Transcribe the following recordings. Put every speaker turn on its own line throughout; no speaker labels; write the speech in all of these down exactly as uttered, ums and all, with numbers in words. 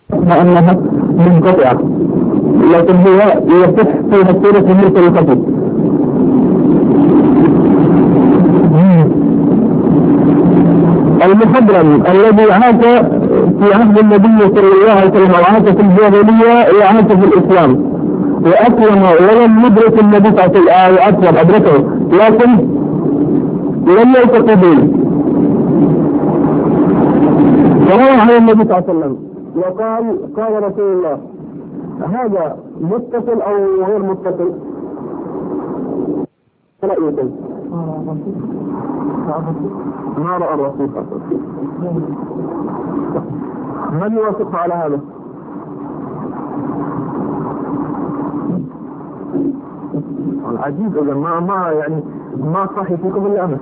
أنها منقطعة، لكن هي يصح فيها السورة المرسل الخفي. المخضرم الذي عاش في عهد النبي صلى الله عليه وسلم وعاش في الجاهلية وعاش في الإسلام وأسلم ولم يدرك النبي صلى الله عليه وسلم أسلم أدركه لكن لم يلتقي به، فروى عن النبي صلى الله عليه وسلم وقال قال رسول الله. هذا متصل أو غير متصل؟ لا يوجد. ما رأى الرسول صلى الله عليه وسلم. من يوافق على هذا؟ العجيب إذا ما ما يعني ما صحيح فيكم إلا أنا.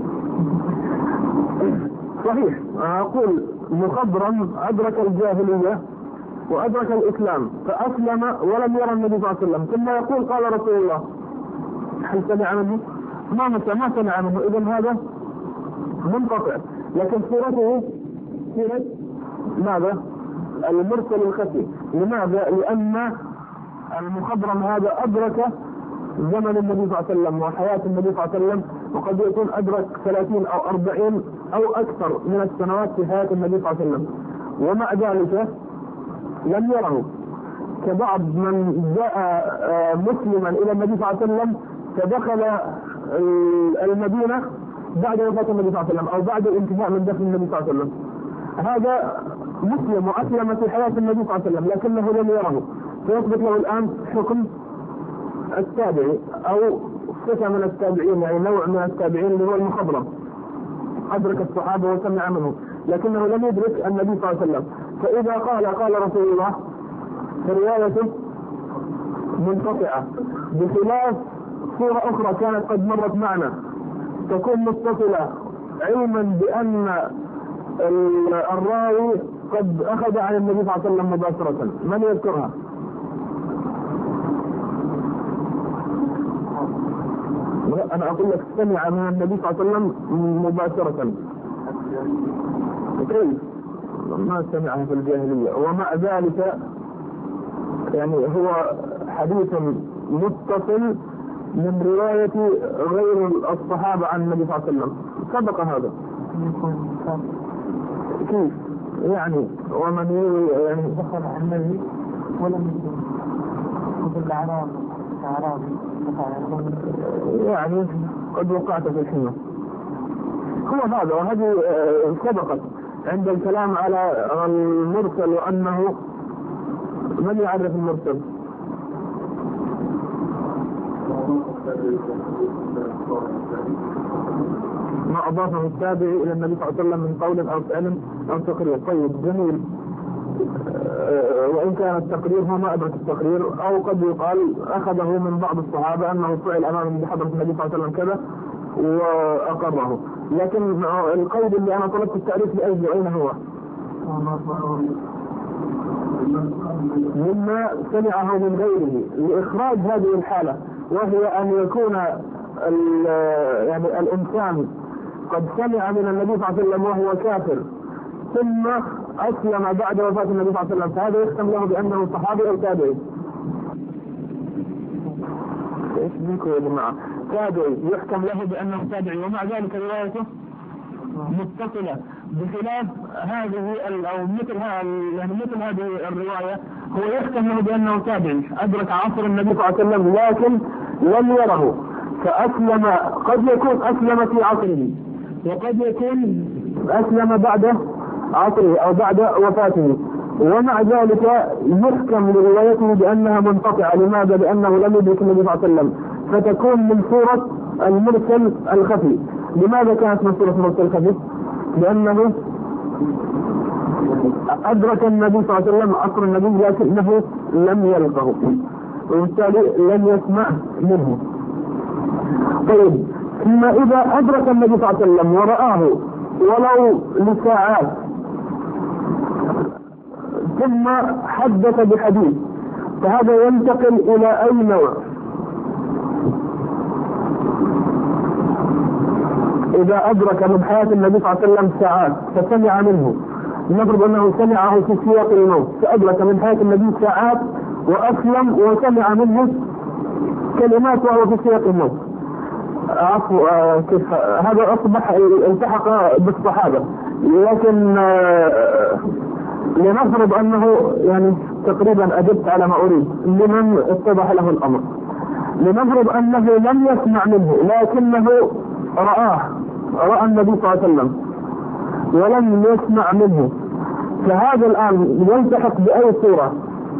صحيح أقول مخضرم أدرك الجاهلية وأدرك الإسلام فأسلم ولم يرى النبي صلى الله عليه وسلم، ثم يقول قال رسول الله. هل سمع منه؟ ما ما سمع منه، إذن هذا منقطع. لكن صورته صورة ماذا؟ المرسل الخفي. لماذا؟ لأن المخضرم هذا أدرك زمن النبي صلى الله عليه وسلم وحياة النبي صلى الله عليه وسلم، وقد يكون أدرك ثلاثين أو أربعين أو أكثر من السنوات في حياة النبي صلى الله عليه وسلم، ومع ذلك لم يره. كبعض من جاء مسلما إلى النبي صلى الله عليه وسلم فدخل المدينة بعد وفاة النبي صلى الله عليه وسلم أو بعد الانتهاء من دفن النبي صلى الله عليه وسلم. هذا مسلم وأسلم في حياة النبي صلى الله عليه وسلم لكنه لم يره، فيثبت له الآن حكم التابعي أو صفة من التابعين، يعني نوع من التابعين اللي هو المخضرم. أدرك الصحابة وسمع منه لكنه لم يدرك النبي صلى الله عليه وسلم. فإذا قال قال رسول الله فروايته منقطعة، بخلاف صورة أخرى كانت قد مرت معنا تكون متصلة علما بأن الراوي قد أخذ عن النبي صلى الله عليه وسلم مباشرة. من يذكرها؟ أنا أقول لك سمع من النبي صلى الله عليه وسلم مباشرة. كيف؟ ما سمعه في الجاهلية، ومع ذلك يعني هو حديث متصل من رواية غير الصحابة عن النبي صلى الله عليه وسلم. سبق هذا كيف؟ يعني ومن يروي يعني
دخل عن النبي ولم يكن الأعراب أعرابي
يعني قد وقعت في الحمى. هو هذا، وهذه سبقت عند الكلام على المرسل وأنه من يعرف المرسل؟ ما أضافه التابعي إلى النبي صلى الله عليه وسلم من قول أو فعل أو تقرير. طيب جميل. وإن كان التقرير هو ما أدرك التقرير، أو قد يقال أخذه من بعض الصحابة أنه فعل أمام بحضرة النبي صلى الله عليه وسلم كذا وأقره. لكن القيد اللي أنا طلبت التعريف لأجل أين هو؟ مما سمعه من غيره لإخراج هذه الحالة، وهي أن يكون يعني الإنسان قد سمع من النبي صلى الله عليه وسلم وهو كافر ثم أسلم بعد وفاة النبي صلى الله عليه وسلم، فهذا يختم له بأنه صحابي أو تابعي. إيش بيكم يا جماعة؟ تابعي يحكم له بأنه تابعي، ومع ذلك روايته متصلة، بخلاف هذه أو مثل هذه يعني مثل هذه الرواية هو يحكم له بأنه تابعي أدرك عصر النبي صلى الله عليه وسلم لكن لم يره، فأسلم. قد يكون أسلم في عصره وقد يكون أسلم بعد عصره أو بعد وفاته، ومع ذلك يحكم لروايته بأنها منقطعة. لماذا؟ لأنه لم يدرك النبي صلى الله عليه وسلم، فتكون من صورة المرسل الخفي. لماذا كانت من صورة المرسل الخفي؟ لأنه أدرك النبي صلى الله عليه وسلم عصر النبي لكنه لم يلقه، وبالتالي لم يسمع منه. طيب ثم إذا أدرك النبي صلى الله عليه وسلم ورآه ولو لساعات ثم حدث بحديث، فهذا ينتقل إلى أي نوع؟ إذا أدرك من حياة النبي صلى الله عليه وسلم ساعات فسمع منه نفرض أنه سمعه في سياق الموت، فأدرك من حياة النبي ساعات وأسلم وسمع منه كلمات وهو في سياق الموت. عفوا آه كيف هذا أصبح التحق بالصحابة، لكن آه لنفرض أنه يعني تقريبا أجبت على ما أريد لمن اتضح له الأمر. لنفرض أنه لم يسمع منه لكنه رآه، رأى النبي صلى الله عليه وسلم ولم يسمع منه، فهذا الآن يلتحق بأي صورة؟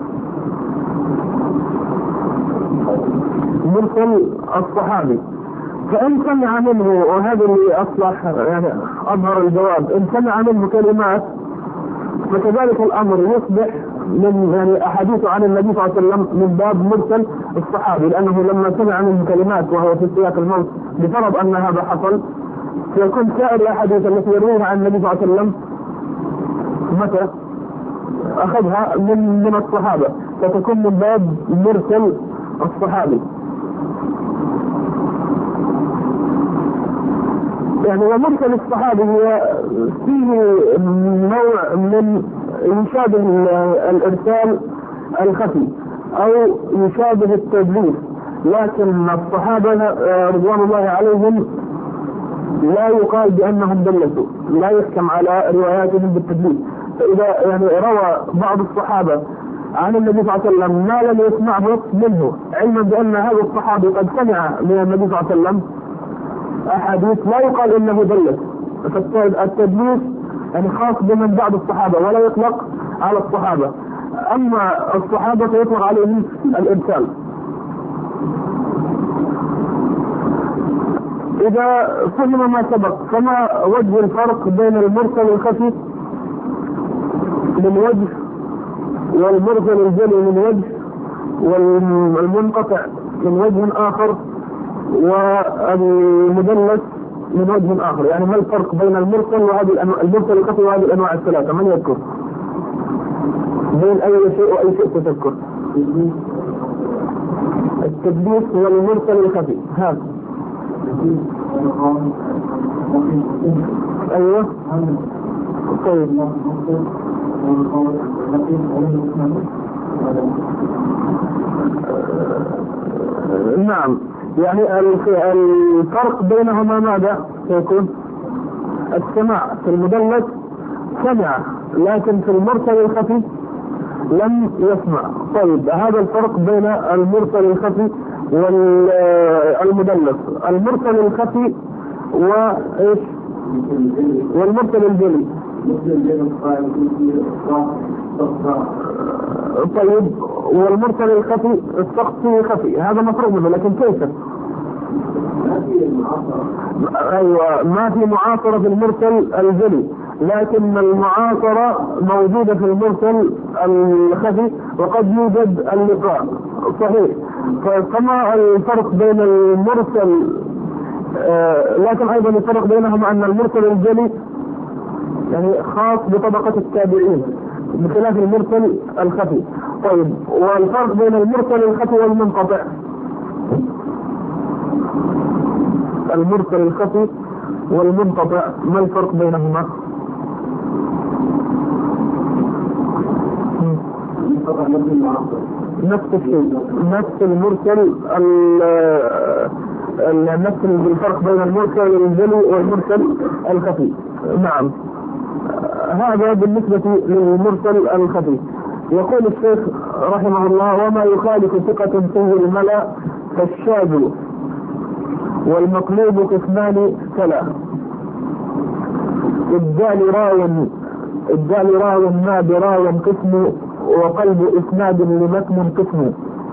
مرسل الصحابي. فإن سمع منه، وهذا اللي أصلح يعني أظهر الجواب، إن سمع منه كلمات فكذلك الأمر يصبح من يعني أحاديث عن النبي صلى الله عليه وسلم من باب مرسل الصحابي، لأنه لما سمع منه كلمات وهو في سياق الموت بفرض أن هذا حصل، فيكون سائر الأحاديث التي يرويها عن النبي صلى الله عليه وسلم متى أخذها من من الصحابة، فتكون من باب مرسل الصحابي. يعني ومرسل الصحابي هو فيه نوع من يشابه الإرسال الخفي أو يشابه التدليس، لكن الصحابة رضوان الله عليهم لا يقال بأنهم دلسوا، لا يحكم على رواياتهم بالتدليس. فإذا يعني روى بعض الصحابة عن النبي صلى الله عليه وسلم ما لم يسمعه منه، علما بأن هذا الصحابي قد سمع من النبي صلى الله عليه وسلم أحاديث، لا يقال إنه دلس. فالتدليس يعني خاص بمن بعد الصحابة ولا يطلق على الصحابة، أما الصحابة فيطلق عليهم الإرسال. إذا فهم ما سبق، فما وجه الفرق بين المرسل الخفي من وجه والمرسل الجلي من وجه والمنقطع من وجه آخر والمدلس من وجه آخر؟ يعني ما الفرق بين المرسل وهذه المرسل الخفي وهذه الأنواع الثلاثة؟ من يذكر؟ بين أي شيء وأي شيء تذكر؟ التدليس والمرسل الخفي. هذا أيوة طيب. نعم، يعني الفرق بينهما ماذا يكون؟ السماع في المدلس سمع، لكن في المرسل الخفي لم يسمع. طيب هذا الفرق بين المرسل الخفي والمدلس. المرسل الخفي وإيش؟ والمرسل الجلي. طيب والمرسل الخفي السقط فيه خفي، هذا مفروض منه، لكن كيف؟ أيوة، ما في معاصرة في المرسل الجلي، لكن المعاصرة موجودة في المرسل الخفي وقد يوجد اللقاء. صحيح. فكما الفرق بين المرسل آه لكن أيضا الفرق بينهم أن المرسل الجلي يعني خاص بطبقة التابعين بخلاف المرسل الخفي. طيب والفرق بين المرسل الخفي والمنقطع؟ المرسل الخفي والمنقطع ما الفرق بينهما؟ نفس الشيء، نفس المرسل نفس الفرق بين المرسل الجلي والمرسل الخفي. نعم، هذا بالنسبة للمرسل الخفي. يقول الشيخ رحمه الله: وما يخالف ثقة فيه الملا فالشاذ والمقلوب قسمان ثلاث. الدال راو الدال راو ما براو قسم، وقلب إسناد لمتن قسم.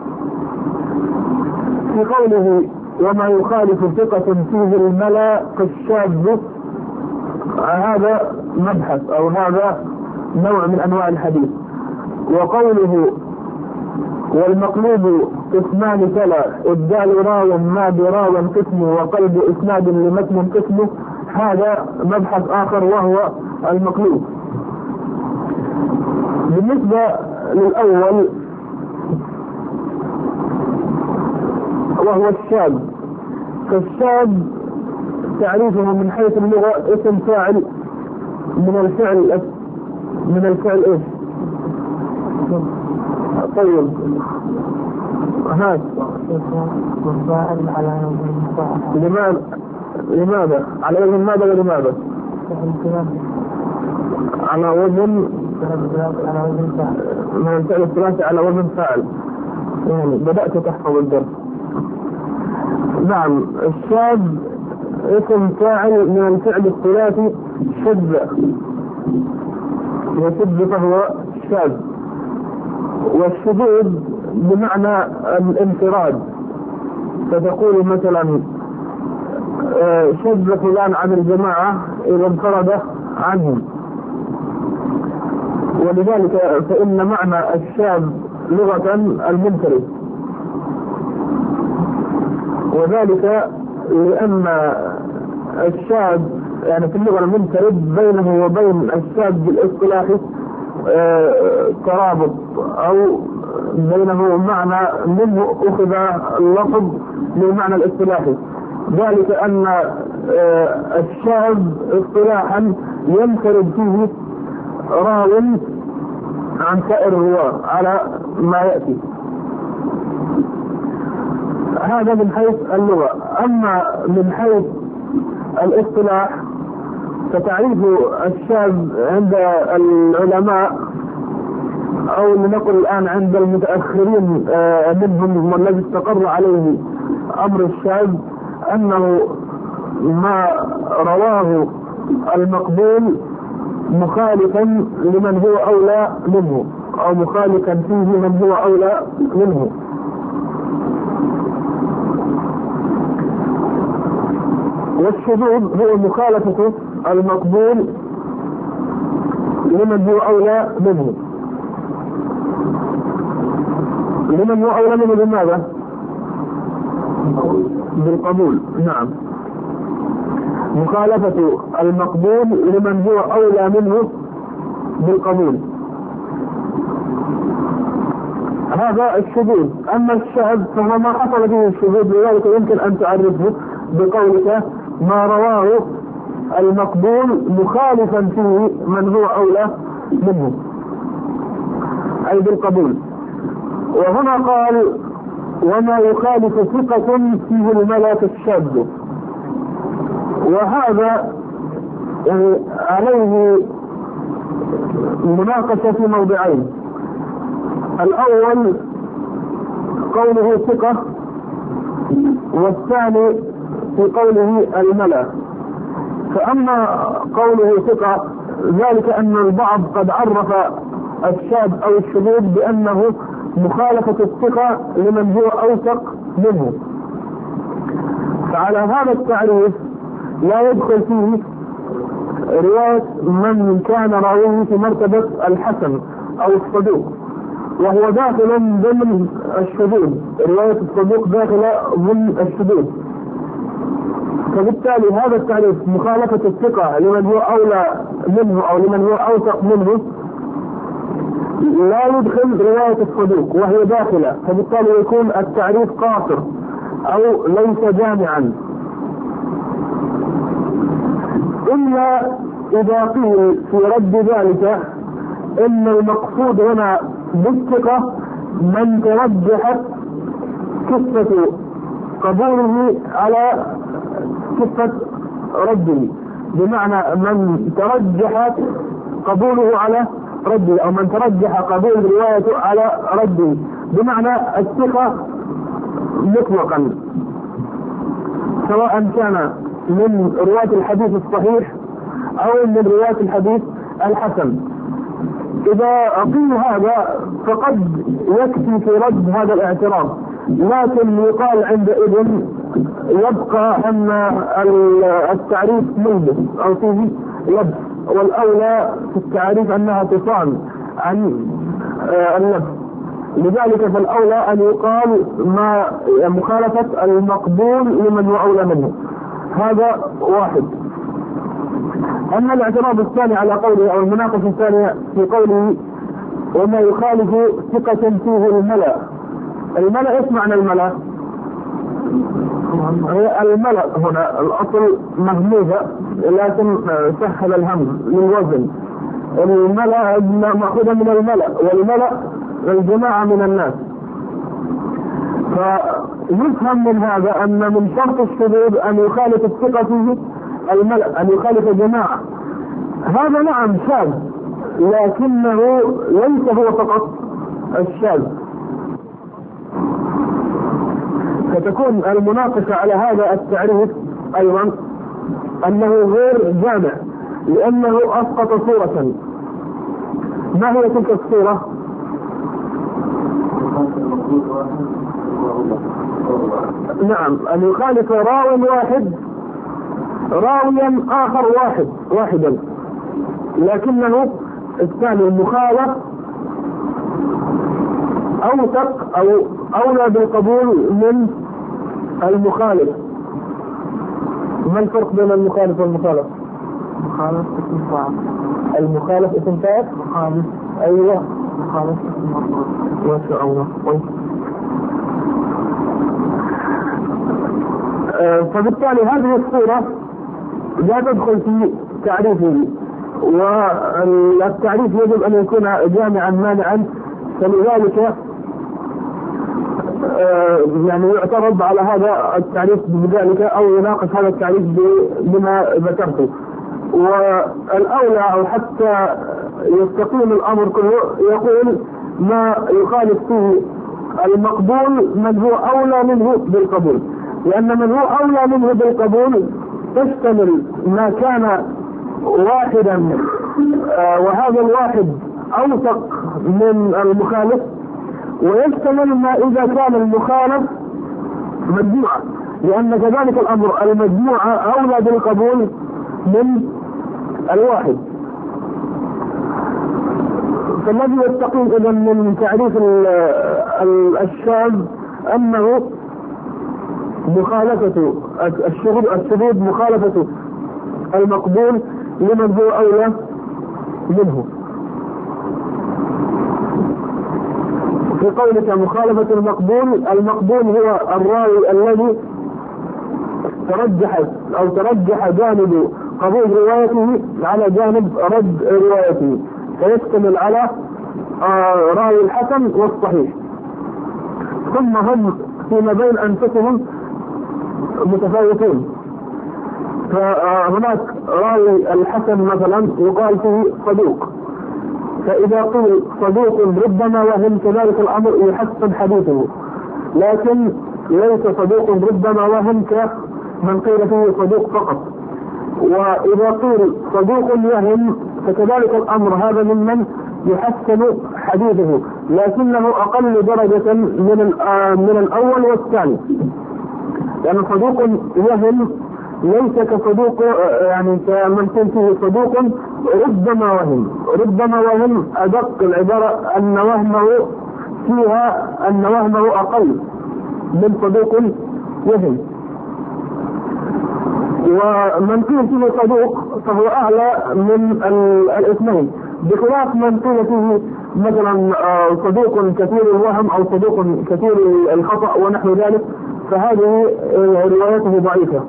في قوله وما يخالف ثقة فيه الملا فالشاذ، هذا مبحث أو هذا نوع من أنواع الحديث. وقوله والمقلوب قسمان ثلاث، الدال راو ما براو قسم، وقلب إسناد لمتن قسم، هذا مبحث آخر وهو المقلوب. بالنسبة للأول وهو الشاذ، فالشاذ تعريفه من حيث اللغة اسم فاعل من الفعل من الفعل ايش؟ طيب هات لماذا لماذا على وزن ماذا ولماذا؟ على وزن من الفعل الثلاثي على وزن فاعل. يعني بدأت تحفظ الدرس. نعم، الشاذ اسم فاعل من الفعل الثلاثي شذ، وشذ فهو شاذ. والشذوذ بمعنى الانفراد، فتقول مثلا شذ فلان عن الجماعة إذا انفرد عنهم. ولذلك فإن معنى الشاذ لغة المنفرد، وذلك لأن الشاذ يعني في اللغة المنفرد بينه وبين الشاذ بالاصطلاح ترابط، أو بينه معنى منه أخذ اللفظ للمعنى الاصطلاحي. ذلك أن الشاذ اصطلاحا ينفرد فيه راو عن سائر الرواة على ما يأتي. هذا من حيث اللغة. أما من حيث الاصطلاح فتعريف الشاذ عند العلماء، أو لنقل الآن عند المتأخرين منهم والذي استقر عليه أمر الشاذ، أنه ما رواه المقبول مخالفا لمن هو أولى منه، أو مخالفا فيه من هو أولى منه. والشذوذ هو مخالفة المقبول لمن هو أولى منه. لمن هو أولى منه بماذا؟ بالقبول. نعم، مخالفة المقبول لمن هو أولى منه بالقبول، هذا الشذوذ. أما الشاذ فهو ما حصل به الشذوذ، لذلك يمكن أن تعرفه بقولك ما رواه المقبول مخالفا فيه من هو أولى منه، أي بالقبول. وهنا قال وما يخالف ثقة فيه الملك الشاذ، وهذا يعني عليه مناقشة في موضعين. الأول قوله ثقة، والثاني في قوله الملا. فأما قوله ثقة ذلك أن البعض قد عرف الشاذ أو الشذوذ بأنه مخالفة الثقة لمن هو أوثق منه، فعلى هذا التعريف لا يدخل فيه رواية من كان راويه في مرتبة الحسن أو الصدوق، وهو داخل ضمن الشذوذ. رواية الصدوق داخل ضمن الشذوذ. فبالتالي هذا التعريف مخالفة الثقة لمن هو أولى منه أو لمن هو أوثق منه لا يدخل رواية الصدوق وهي داخلة، فبالتالي يكون التعريف قاصر أو ليس جامعا، إلا إذا قيل في رد ذلك إن المقصود هنا بالثقة من ترجحت كفة قبوله على كفة رده، بمعنى من ترجحت قبوله على رده، أو من ترجح قبول روايته على رده، بمعنى الثقة مطلقا، سواء كان من رواية الحديث الصحيح أو من رواية الحديث الحسن. إذا قيل هذا فقد يكفي في رد هذا الاعتراض، لكن يقال عندئذ يبقى أن التعريف ملبس أو فيه لبس، والأولى في التعريف أنها تصان عن اللبس. لذلك فالأولى أن يقال ما مخالفة المقبول لمن هو أولى منه. هذا واحد. أما الاعتراض الثاني على قوله أو المناقشة الثانية في قوله وما يخالف ثقة فيه الملأ. الملأ ايش معنى الملأ؟ الملأ هنا الأصل مهموزة لكن سهل الهم للوزن، الملأ مأخوذة من الملأ، والملأ الجماعة من الناس. فيفهم من هذا أن من شرط الشذوذ أن يخالف الثقة فيه الملأ، أن يخالف جماعة. هذا نعم شاذ، لكنه ليس هو فقط الشاذ. فتكون المناقشة على هذا التعريف أيضا أنه غير جامع، لأنه أسقط صورة. ما هي تلك الصورة؟ نعم، أن يخالف راوي واحد راويا آخر واحد واحدا، لكنه الثاني المخالف أوثق أو أولى بالقبول من المخالف. ما الفرق بين المخالف والمخالف؟
مخالف اسم فاعل.
المخالف اسم فاعل؟
مخالف.
أيوة.
مخالف اسم مفعول.
ما شاء الله. آه فبالتالي هذه الصورة لا تدخل في تعريفه، والتعريف يجب أن يكون جامعا مانعا. فلذلك آه يعني يعترض على هذا التعريف بذلك، أو يناقش هذا التعريف بما ذكرته. والأولى أو حتى يستقيم الأمر كله يقول ما يخالف فيه المقبول من هو أولى منه بالقبول، لأن من هو أولى منه بالقبول تشتمل ما كان واحدا آه وهذا الواحد أوثق من المخالف، ويشتمل ما إذا كان المخالف مجموعة، لأن كذلك الأمر المجموعة أولى بالقبول من الواحد. فالذي يستقيم إذن من تعريف الشاذ أنه مخالفة الشذوذ مخالفة المقبول لمن هو أولى منه. في قولك مخالفة المقبول، المقبول هو الراوي الذي ترجح أو ترجح جانب قبول روايته على جانب رد روايته، فيشتمل على آه راوي الحسن والصحيح، ثم هم فيما بين أنفسهم متفاوتون. فهناك راوي الحسن مثلا يقال فيه صدوق، فإذا قيل صدوق ربما وهم كذلك الأمر يحسن حديثه، لكن ليس صدوق ربما وهم كمن قيل فيه صدوق فقط. وإذا قيل صدوق وهم فكذلك الأمر هذا ممن يحسن حديثه، لكنه أقل درجة من من الأول والثاني، لأن يعني صدوق وهم ليس كصدوق يعني كمن كان فيه صدوق ربما وهم. ربما وهم أدق العبارة أن وهمه فيها أن وهمه أقل من صدوق وهم. ومن قيل فيه صدوق فهو أعلى من الاثنين، بخلاف من قيل فيه مثلا صدوق كثير الوهم أو صدوق كثير الخطأ ونحو ذلك، فهذه روايته ضعيفة.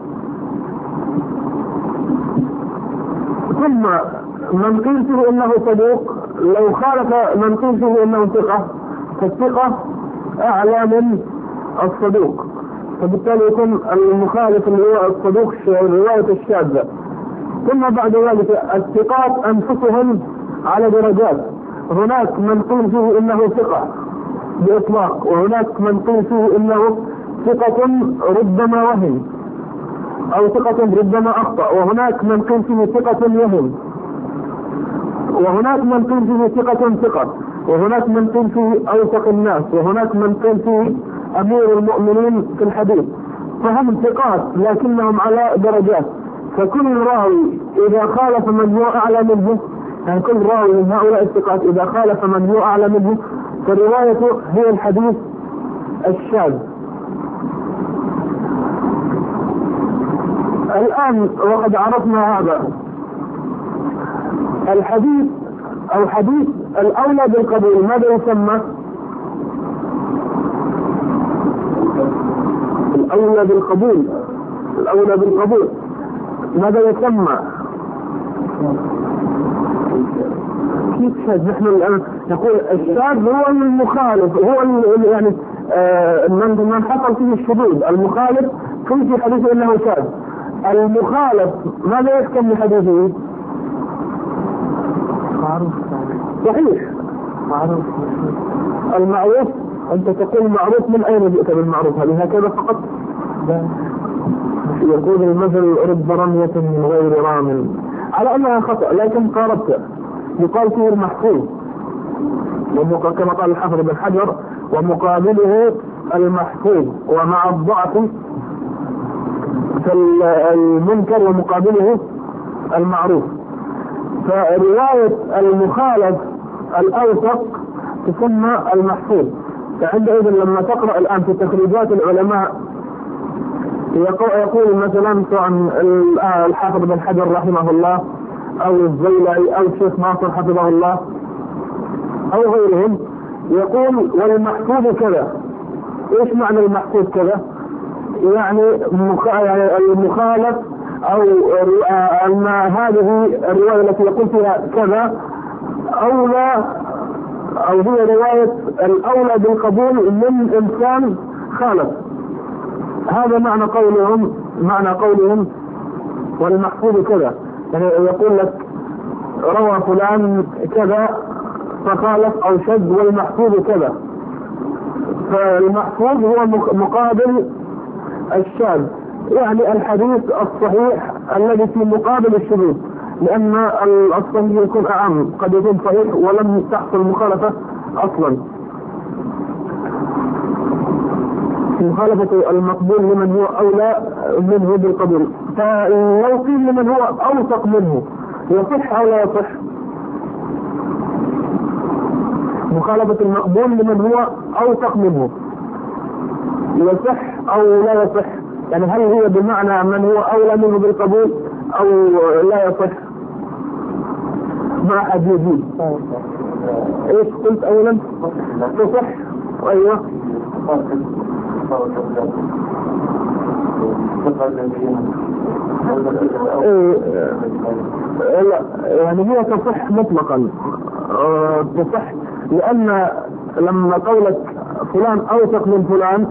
ثم من قيل فيه إنه صدوق لو خالف من قيل فيه إنه ثقة، فالثقة أعلى من الصدوق، فبالتالي يكون المخالف اللي هو الصدوق رواية الشاذة. ثم بعد ذلك الثقات أنفسهم على درجات، هناك من قيل فيه إنه ثقة بإطلاق، وهناك من قيل فيه إنه ثقة ربما وهم أو ثقة ربما أخطأ، وهناك من قيل فيه ثقة وهم، وهناك من قيل فيه ثقة ثقة، وهناك من قيل فيه أوثق الناس، وهناك من قيل فيه أمير المؤمنين في الحديث. فهم ثقات لكنهم على درجات، فكل راوي إذا خالف من هو أعلى منه، يعني كل راوي من هؤلاء الثقات إذا خالف من هو أعلى منه فروايته هي الحديث الشاذ. الآن وقد عرفنا هذا الحديث أو حديث الأولى بالقبول ماذا يسمى؟ الأولى بالقبول الأولى بالقبول ماذا يسمى؟ في شاذ. نحن الآن نقول الشاذ هو المخالف، هو يعني آه من من حصل فيه الشذوذ. المخالف كل في حديثه انه شاذ. المخالف ماذا يحكم بحديثه؟
معروف
صحيح
معروف.
المعروف انت تقول معروف، من اين جئت بالمعروف؟ هل هكذا فقط؟
لا.
يقول المثل رب رمية من غير رام، على انها خطأ لكن قاربت. يقال فيه المحفوظ كما قال الحافظ بن حجر، ومقابله المحفوظ، ومع الضعف فالمنكر ومقابله المعروف. فرواية المخالف الأوثق تسمى المحفوظ. فعندئذ لما تقرأ الآن في تخريجات العلماء يقول مثلا سواء الحافظ بن حجر رحمه الله أو الزيلعي أو الشيخ ناصر حفظه الله أو غيرهم، يقول والمحفوظ كذا. إيش معنى المحفوظ كذا؟ يعني المخالف أو أن هذه الرواية التي يقول فيها كذا أولى، أو هي رواية الأولى بالقبول من إنسان خالف. هذا معنى قولهم معنى قولهم والمحفوظ كذا. يعني يقول لك روى فلان كذا فخالف أو شذ، والمحفوظ كذا. فالمحفوظ هو مقابل الشاذ، يعني الحديث الصحيح الذي في مقابل الشذوذ، لأن الصحيح يكون أعم، قد يكون صحيح ولم تحصل مخالفة أصلا. مخالفة المقبول لمن هو أولى منه بالقبول. فلو قيل لمن هو أوثق منه يصح أو لا يصح؟ مخالفة المقبول لمن هو أوثق منه يصح أو لا يصح؟ يعني هل هي بمعنى من هو أولى منه بالقبول أو لا يصح؟ ما أحد يجيب. إيش قلت أولا؟ تصح. أيوة. إيه لا، يعني هي تصح مطلقا. أه تصح، لأن لما قولك فلان أوثق من فلان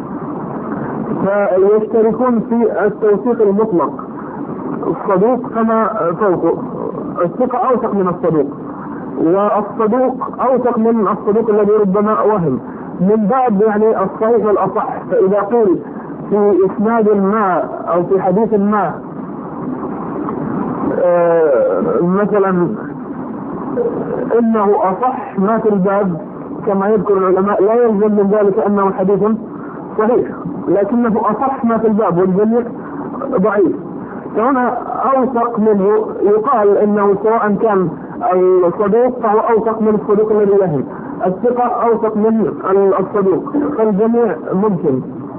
فيشتركون في التوثيق المطلق. الصدوق كما فوقه، الثقة أوثق من الصدوق، والصدوق أوثق من الصدوق الذي ربما وهم، من باب يعني الصحيح والأصح. فإذا قيل في إسناد ما أو في حديث ما آه مثلا إنه أصح ما في الباب كما يذكر العلماء، لا يلزم من ذلك أنه حديث صحيح، لكنه أصح ما في الباب والجميع ضعيف. فهنا أوثق منه يقال إنه سواء كان الصدوق فهو أوثق من الصدوق الذي يهم، الثقة أوثق من الصدوق، فالجميع ممكن.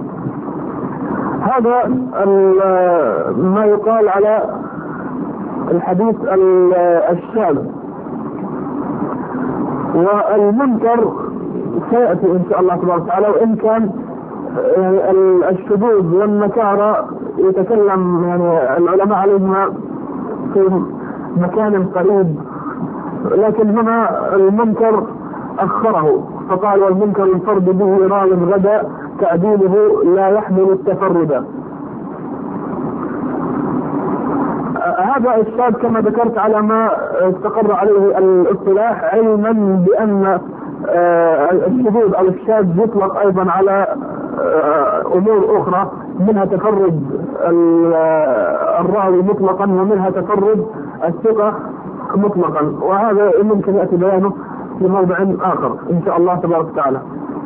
هذا ما يقال على الحديث الشاذ. والمنكر سيأتي إن شاء الله تبارك وتعالى، وإن كان الشذوذ والنكارة يتكلم يعني العلماء عليهما في مكان قريب، لكن هنا المنكر أخره فقال والمنكر الفرد به راو غدا تعديله لا يحمل التفرد. هذا الشاذ كما ذكرت على ما استقر عليه الاصطلاح، علما بأن الشذوذ أو الشاذ يطلق أيضا على أمور أخرى، منها تفرد الراوي مطلقا ومنها تفرد الثقة مطلقا، وهذا ممكن يأتي بيانه في موضع آخر إن شاء الله تبارك وتعالى.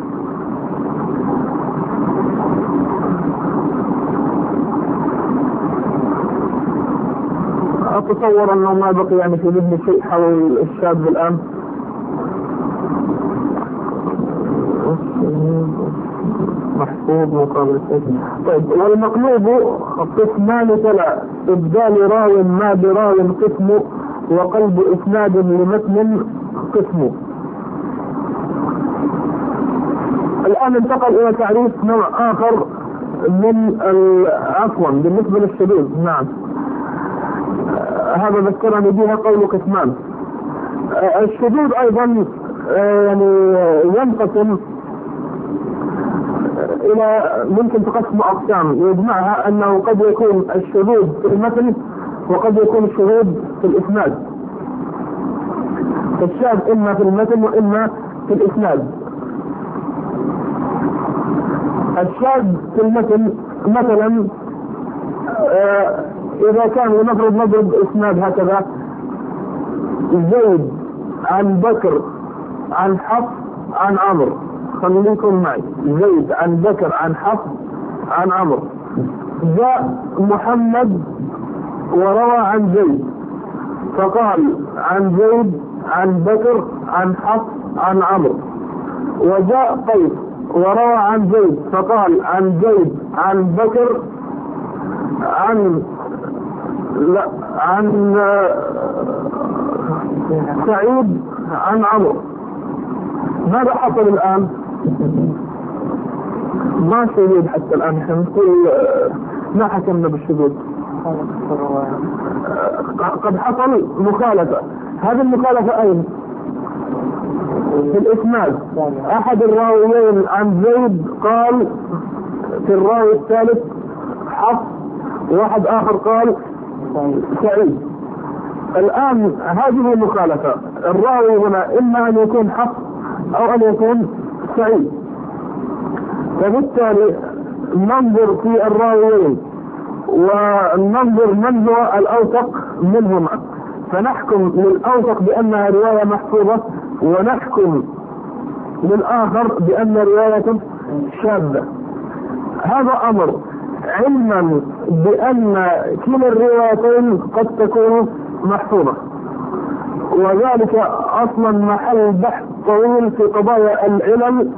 أتصور أنه ما بقي يعني في ذهن شيء حول الشاذ الآن. محفوظ مقابل الاسم. طيب، والمقلوب قسمان ثلاث: إبدال راو ما براو قسم، وقلب إسناد لمتن قسم. الآن انتقل إلى تعريف نوع آخر من عفوا بالنسبة للشذوذ. نعم، هذا ذكرني بها قول قسمان. الشذوذ أيضا يعني ينقسم إلى ممكن تقسم أقسام يجمعها أنه قد يكون الشذوذ في المتن وقد يكون الشذوذ في الإسناد. فالشاذ إما في المتن وإما في الإسناد. الشاذ في المتن مثلا آه إذا كان لنفرض نضرب إسناد هكذا: زيد عن بكر عن حفص عن عمرو. خليكم معي: زيد عن بكر عن حفص عن عمرو. جاء محمد وروى عن زيد فقال عن زيد عن بكر عن حفص عن عمرو. وجاء قيس وروى عن زيد فقال عن زيد عن بكر عن لا عن سعيد عن عمرو. ماذا حصل الآن؟ ما شذوذ حتى الآن. احنا نقول ما حكمنا بالشذوذ، قد حصل مخالفة. هذه المخالفة أين؟ في الإسناد. أحد الراويين عن زيد قال في الراوي الثالث حفص، واحد آخر قال سعيد. الآن هذه مخالفة. الراوي هنا إما أن يكون حفص أو أن يكون سعيد، فبالتالي ننظر في الراويين وننظر من هو الأوثق منهما، فنحكم للأوثق بأنها رواية محفوظة ونحكم للآخر بأن رواية شاذة. هذا أمر علما بأن كلا الروايتين قد تكون محفوظة، وذلك أصلا محل بحث طويل في قضايا العلل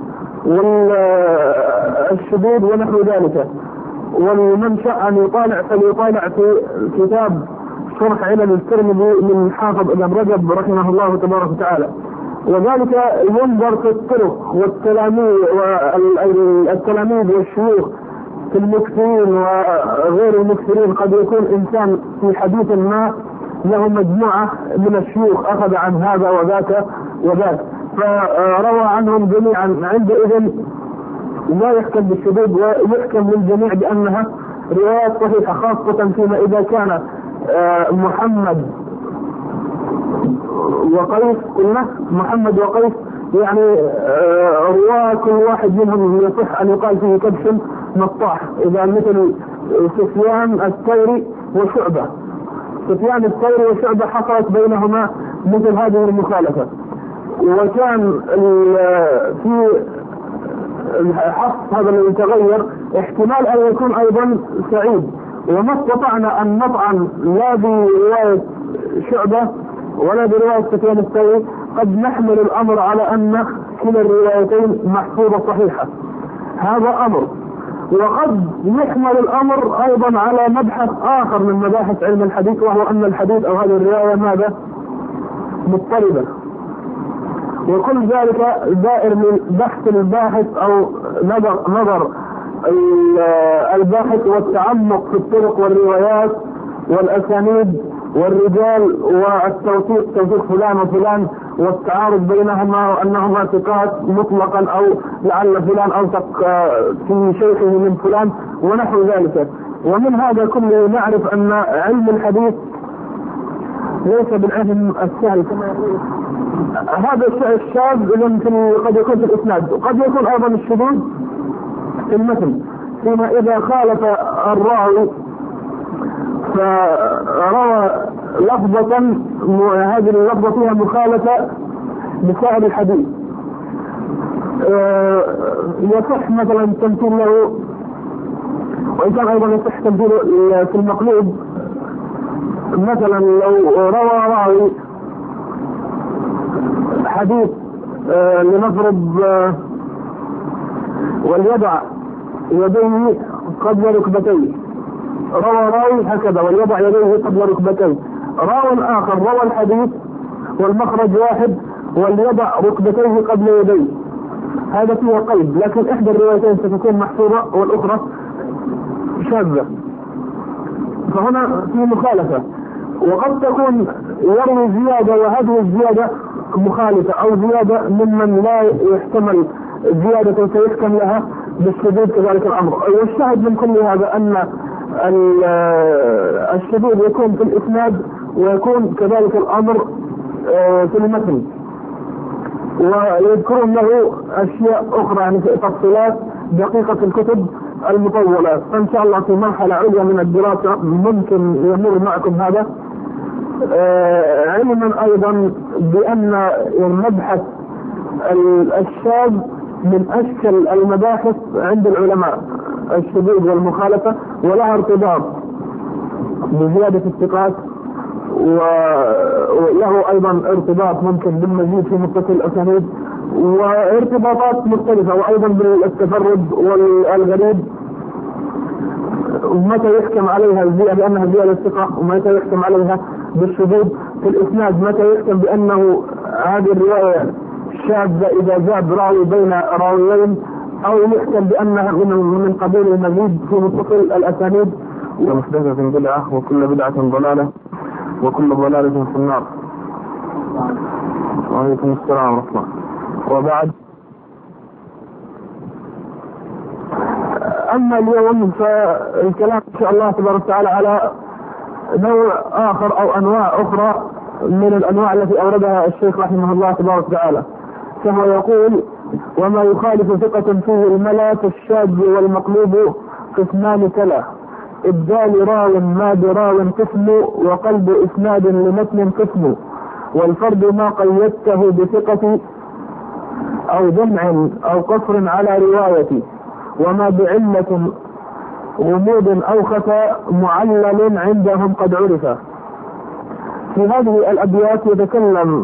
والشذوذ ونحو ذلك. ومن شاء أن يطالع فليطالع في كتاب شرح علل الترمذي من حافظ ابن رجب رحمه الله تبارك وتعالى. وذلك ينظر في الطرق والتلاميذ والتلاميذ والشيوخ في المكثرين وغير المكثرين. قد يكون إنسان في حديث ما له مجموعة من الشيوخ أخذ عن هذا وذاك وذاك فروى عنهم جميعا، عندئذ لا يحكم بالشذوذ ويحكم للجميع بأنها روايات صحيحة، خاصة فيما إذا كان محمد وقيس، قلنا محمد وقيس يعني رواه كل واحد منهم يصح أن يقال فيه كبش نطاح. إذا مثل سفيان الثوري وشعبة، سفيان الثوري وشعبة حصلت بينهما مثل هذه المخالفة. وكان في حفص هذا الذي تغير احتمال أن يكون أيضا سعيد، وما استطعنا أن نطعن لا برواية شعبة ولا برواية سفيان الثوري، قد نحمل الأمر على أن كلا الروايتين محفوظة صحيحة. هذا أمر. وقد يحمل الأمر أيضا على مبحث آخر من مباحث علم الحديث، وهو أن الحديث أو هذه الرواية ماذا؟ مضطربة. وكل ذلك دائر من بحث الباحث أو نظر, نظر الباحث والتعمق في الطرق والروايات والأسانيد والرجال والتوثيق، توثيق فلان وفلان والتعارض بينهما وأنهما ثقات مطلقا أو لعل فلان أوثق في شيخه من فلان ونحو ذلك. ومن هذا كله نعرف أن علم الحديث ليس بالعلم السهل كما يقول. هذا الشاذ قد يكون في الإسناد، وقد يكون أيضا الشذوذ في المتن، فيما إذا خالف الراوي فروى لفظة هذه اللفظة فيها مخالفة بسائر الحديث. يصح مثلا تمثيل له، وإن كان أيضا يصح تمثيله في المقلوب. مثلا لو روى راوي حديث لنفرض وليضع يديه قبل ركبتيه، روى راوي هكذا وليضع يديه قبل ركبتيه. راوي آخر روى الحديث والمخرج واحد وليضع ركبتيه قبل يديه، هذا فيه قيد، لكن إحدى الروايتين ستكون محفوظة والأخرى شاذة، فهنا في مخالفة. وقد تكون يروي زيادة وهذه الزيادة مخالفة أو زيادة ممن لا يحتمل زيادة سيحكم لها بالشذوذ كذلك الأمر. والشاهد من كل هذا أن الشذوذ يكون في الإسناد ويكون كذلك الأمر في المتن، ويذكرون له أشياء أخرى يعني تفصيلات دقيقة في الكتب المطولة. فإن شاء الله في مرحلة عليا من الدراسة ممكن يمر معكم هذا، علما أيضا بأن مبحث الشاذ من أشكل المباحث عند العلماء، الشذوذ والمخالفة، ولها ارتباط بزيادة الثقات، وله أيضا ارتباط ممكن بالمزيد في متصل الأسانيد، وارتباطات مختلفة، وأيضا بالتفرد والغريب، متى يحكم عليها بأنها زيادة ثقة، ومتى يحكم عليها بالشذوذ في الإسناد، متى يحكم بأنه هذه الرواية شاذة إذا زاد راوي بين راويين، أو يحكم بأنها من من قبيل المزيد في متصل الأسانيد. ومحدثة بدعة وكل بدعة ضلالة وكل ضلالة في النار. وعليكم السلام ورحمة الله. وبعد، أما اليوم فالكلام إن شاء الله تبارك وتعالى على نوع آخر أو أنواع أخرى من الأنواع التي أوردها الشيخ رحمه الله تبارك وتعالى. فهو يقول: وما يخالف ثقة فيه الملا فالشاذ والمقلوب قسمان تلا، إبدال راو ما براو قسم، وقلب إسناد لمتن قسم، والفرد ما قيدته بثقة أو جمع أو قصر على رواية، وما بعلة غموض أو خفى معلل عندهم قد عرف. في هذه الأبيات يتكلم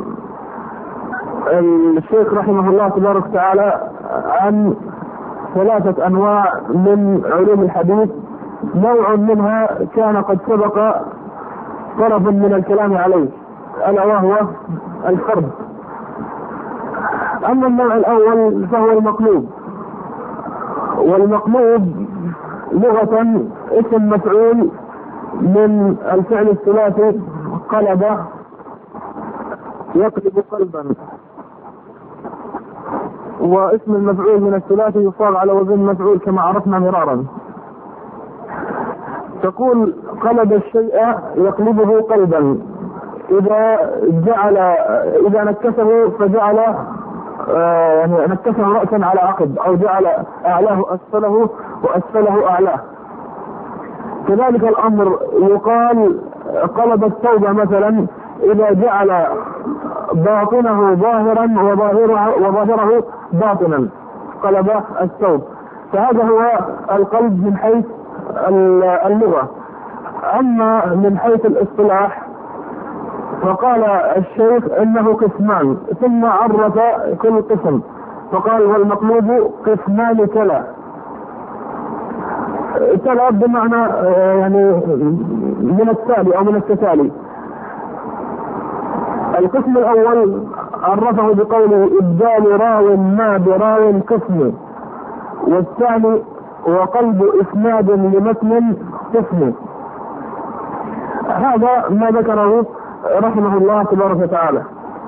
الشيخ رحمه الله تبارك وتعالى عن ثلاثة أنواع من علوم الحديث. نوع منها كان قد سبق طرف من الكلام عليه، ألا وهو الفرد. أما النوع الأول فهو المقلوب، والمقلوب لغة اسم مفعول من الفعل الثلاثي قلب يقلب قلبا، واسم المفعول من الثلاثي يصاغ على وزن مفعول كما عرفنا مرارا. تقول قلب الشيء يقلبه قلبا، إذا جعل إذا نكسه فجعل آه يعني نكسه رأسا على عقب، أو جعل أعلاه أسفله وأسفله أعلاه. كذلك الأمر يقال قلب الثوب مثلا، إذا جعل باطنه ظاهرا وظاهره, وظاهره باطنا قلب الثوب. فهذا هو القلب من حيث اللغة. أما من حيث الاصطلاح فقال الشيخ إنه قسمان، ثم عرف كل قسم فقال: والمقلوب قسمان تلا. تلا بمعنى يعني من التالي أو من التتالي. القسم الأول عرفه بقوله: إبدال راو ما براو قسم، والثاني وقلب إسناد لمتن قسم. هذا ما ذكره رحمه الله تبارك وتعالى.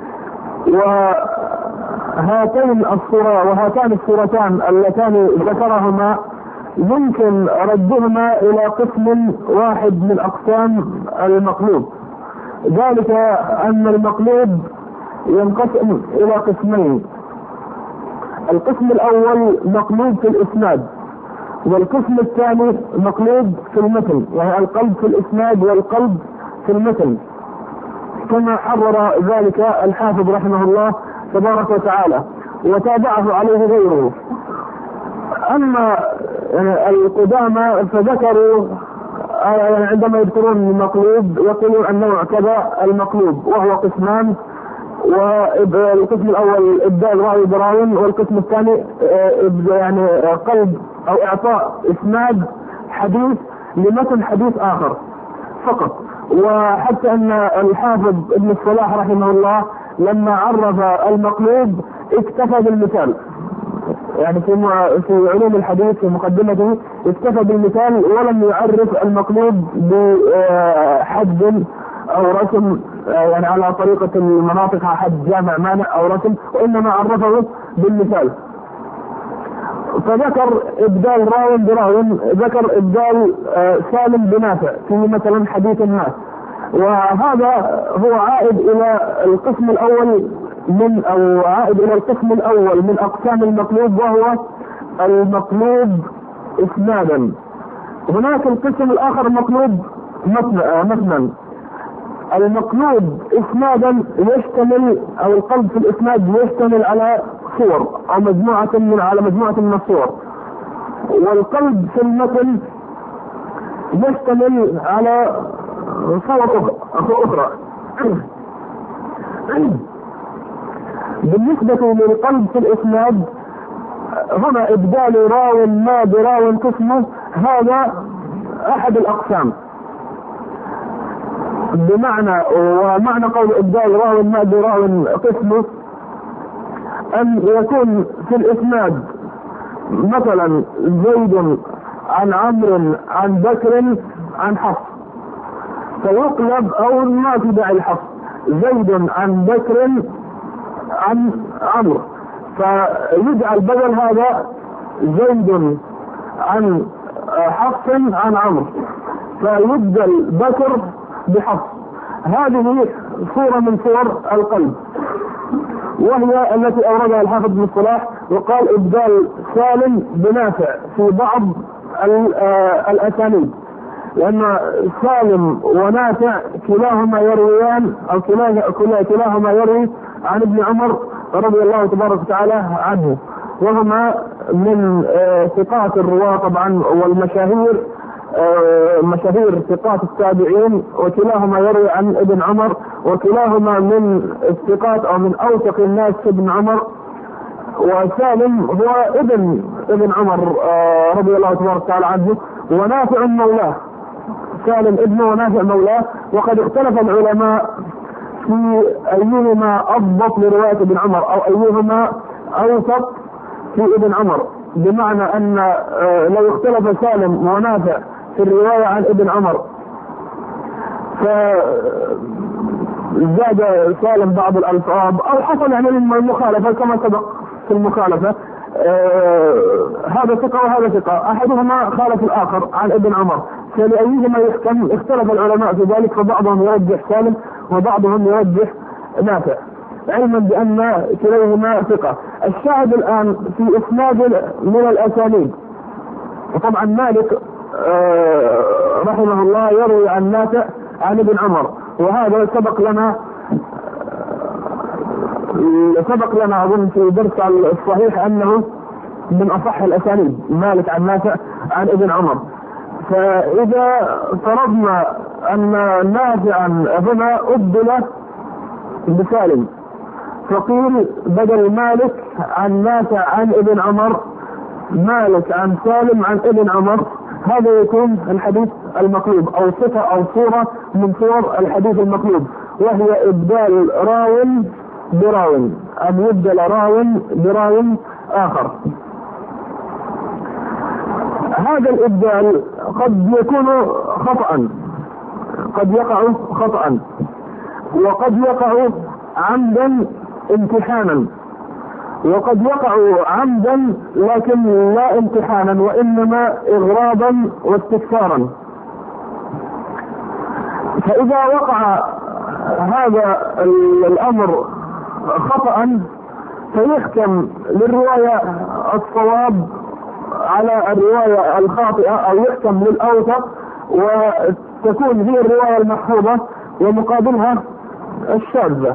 وهاتين الصورة وهاتان الصورتان اللتان ذكرهما يمكن ردهما إلى قسم واحد من أقسام المقلوب، ذلك أن المقلوب ينقسم إلى قسمين. القسم الأول مقلوب في الإسناد، والقسم الثاني مقلوب في المتن، يعني القلب في الإسناد والقلب في المتن، كما حرر ذلك الحافظ رحمه الله تبارك وتعالى، وتابعه عليه غيره. أما القدامى فذكروا يعني عندما يذكرون المقلوب يقولون النوع كذا المقلوب، وهو قسمان، والقسم الأول إبدال راوي براوي، والقسم الثاني يعني قلب أو إعطاء إسناد حديث لمتن حديث آخر فقط. وحتى أن الحافظ ابن الصلاح رحمه الله لما عرف المقلوب اكتفى بالمثال، يعني في في علوم الحديث في مقدمته اكتفى بالمثال ولم يعرف المقلوب بحد أو رسم يعني على طريقة المناطق حد جامع مانع أو رسم، وإنما عرفه بالمثال. فذكر إبدال راو براو، ذكر إبدال سالم بنافع في مثلا حديث الناس، وهذا هو عائد إلى القسم الأول من أو عائد إلى القسم الأول من أقسام المقلوب، وهو المقلوب إسنادا. هناك القسم الآخر مقلوب مثلا. المقلوب إسنادا يشتمل أو القلب في الإسناد يشتمل على صور أو مجموعة من على مجموعة من الصور، والقلب في المتن يشتمل على صور أخرى. بالنسبة للقلب في الإسناد هنا إبدال راو ما براو قسمه، هذا أحد الأقسام. بمعنى ومعنى قول إبدال راو ما براو قسمه أن يكون في الإسناد مثلا زيد عن عمرو عن بكر عن حفص، فيقلب أو ما في داعي الحفص، زيد عن بكر عن عمرو، فيجعل بدل هذا زيد عن حفص عن عمرو، فيبدل بكر بحفص. هذه صورة من صور القلب، وهي التي أوردها الحافظ بن الصلاح وقال إبدال سالم بنافع في بعض الأسانيد، لأن سالم ونافع كلاهما يرويان أو كلاهما يروي عن ابن عمر رضي الله تبارك وتعالى عنه، وهما من ثقات الرواة طبعا والمشاهير مشاهير ثقات التابعين، وكلاهما يروي عن ابن عمر، وكلاهما من الثقات أو من أوثق الناس ابن عمر. وسالم هو ابن ابن عمر رضي الله تبارك وتعالى عنه، ونافع مولاه، سالم ابنه ونافع مولاه. وقد اختلف العلماء في أيهما أضبط لرواية ابن عمر أو أيهما أوثق في ابن عمر، بمعنى أن لو اختلف سالم ونافع في الرواية عن ابن عمر فزاد سالم بعض الألفاظ أو حصل يعني المخالفة كما سبق في المخالفة، هذا ثقة وهذا ثقة، أحدهما خالف الآخر عن ابن عمر، فلأيهما يحكم اختلف العلماء في ذلك، فبعضهم يرجح سالم وبعضهم يرجح نافع، علما بأن كليهما ثقة. الشاهد الآن في إسناد من الأسانيد، وطبعا مالك رحمه الله يروي عن نافع عن ابن عمر، وهذا سبق لنا سبق لنا أظن في درس الصحيح أنه من أصح الأسانيد، مالك عن نافع عن ابن عمر. فإذا فرضنا أن نافعا هنا أبدل بسالم، فقيل بدل مالك عن نافع عن ابن عمر مالك عن سالم عن ابن عمر، هذا يكون الحديث المقلوب أو صفة أو صورة من صور الحديث المقلوب، وهي إبدال راو براو، أن يبدل راو براو آخر. هذا الإبدال قد يكون خطأ، قد يقع خطأ، وقد يقع عمدا امتحانا، وقد يقع عمدا لكن لا امتحانا وإنما إغرابا واستكثارا. فإذا وقع هذا الأمر خطأ فيحكم للرواية الصواب على الرواية الخاطئة، أو يحكم للأوثق وتكون هي الرواية المحفوظة ومقابلها الشاذة.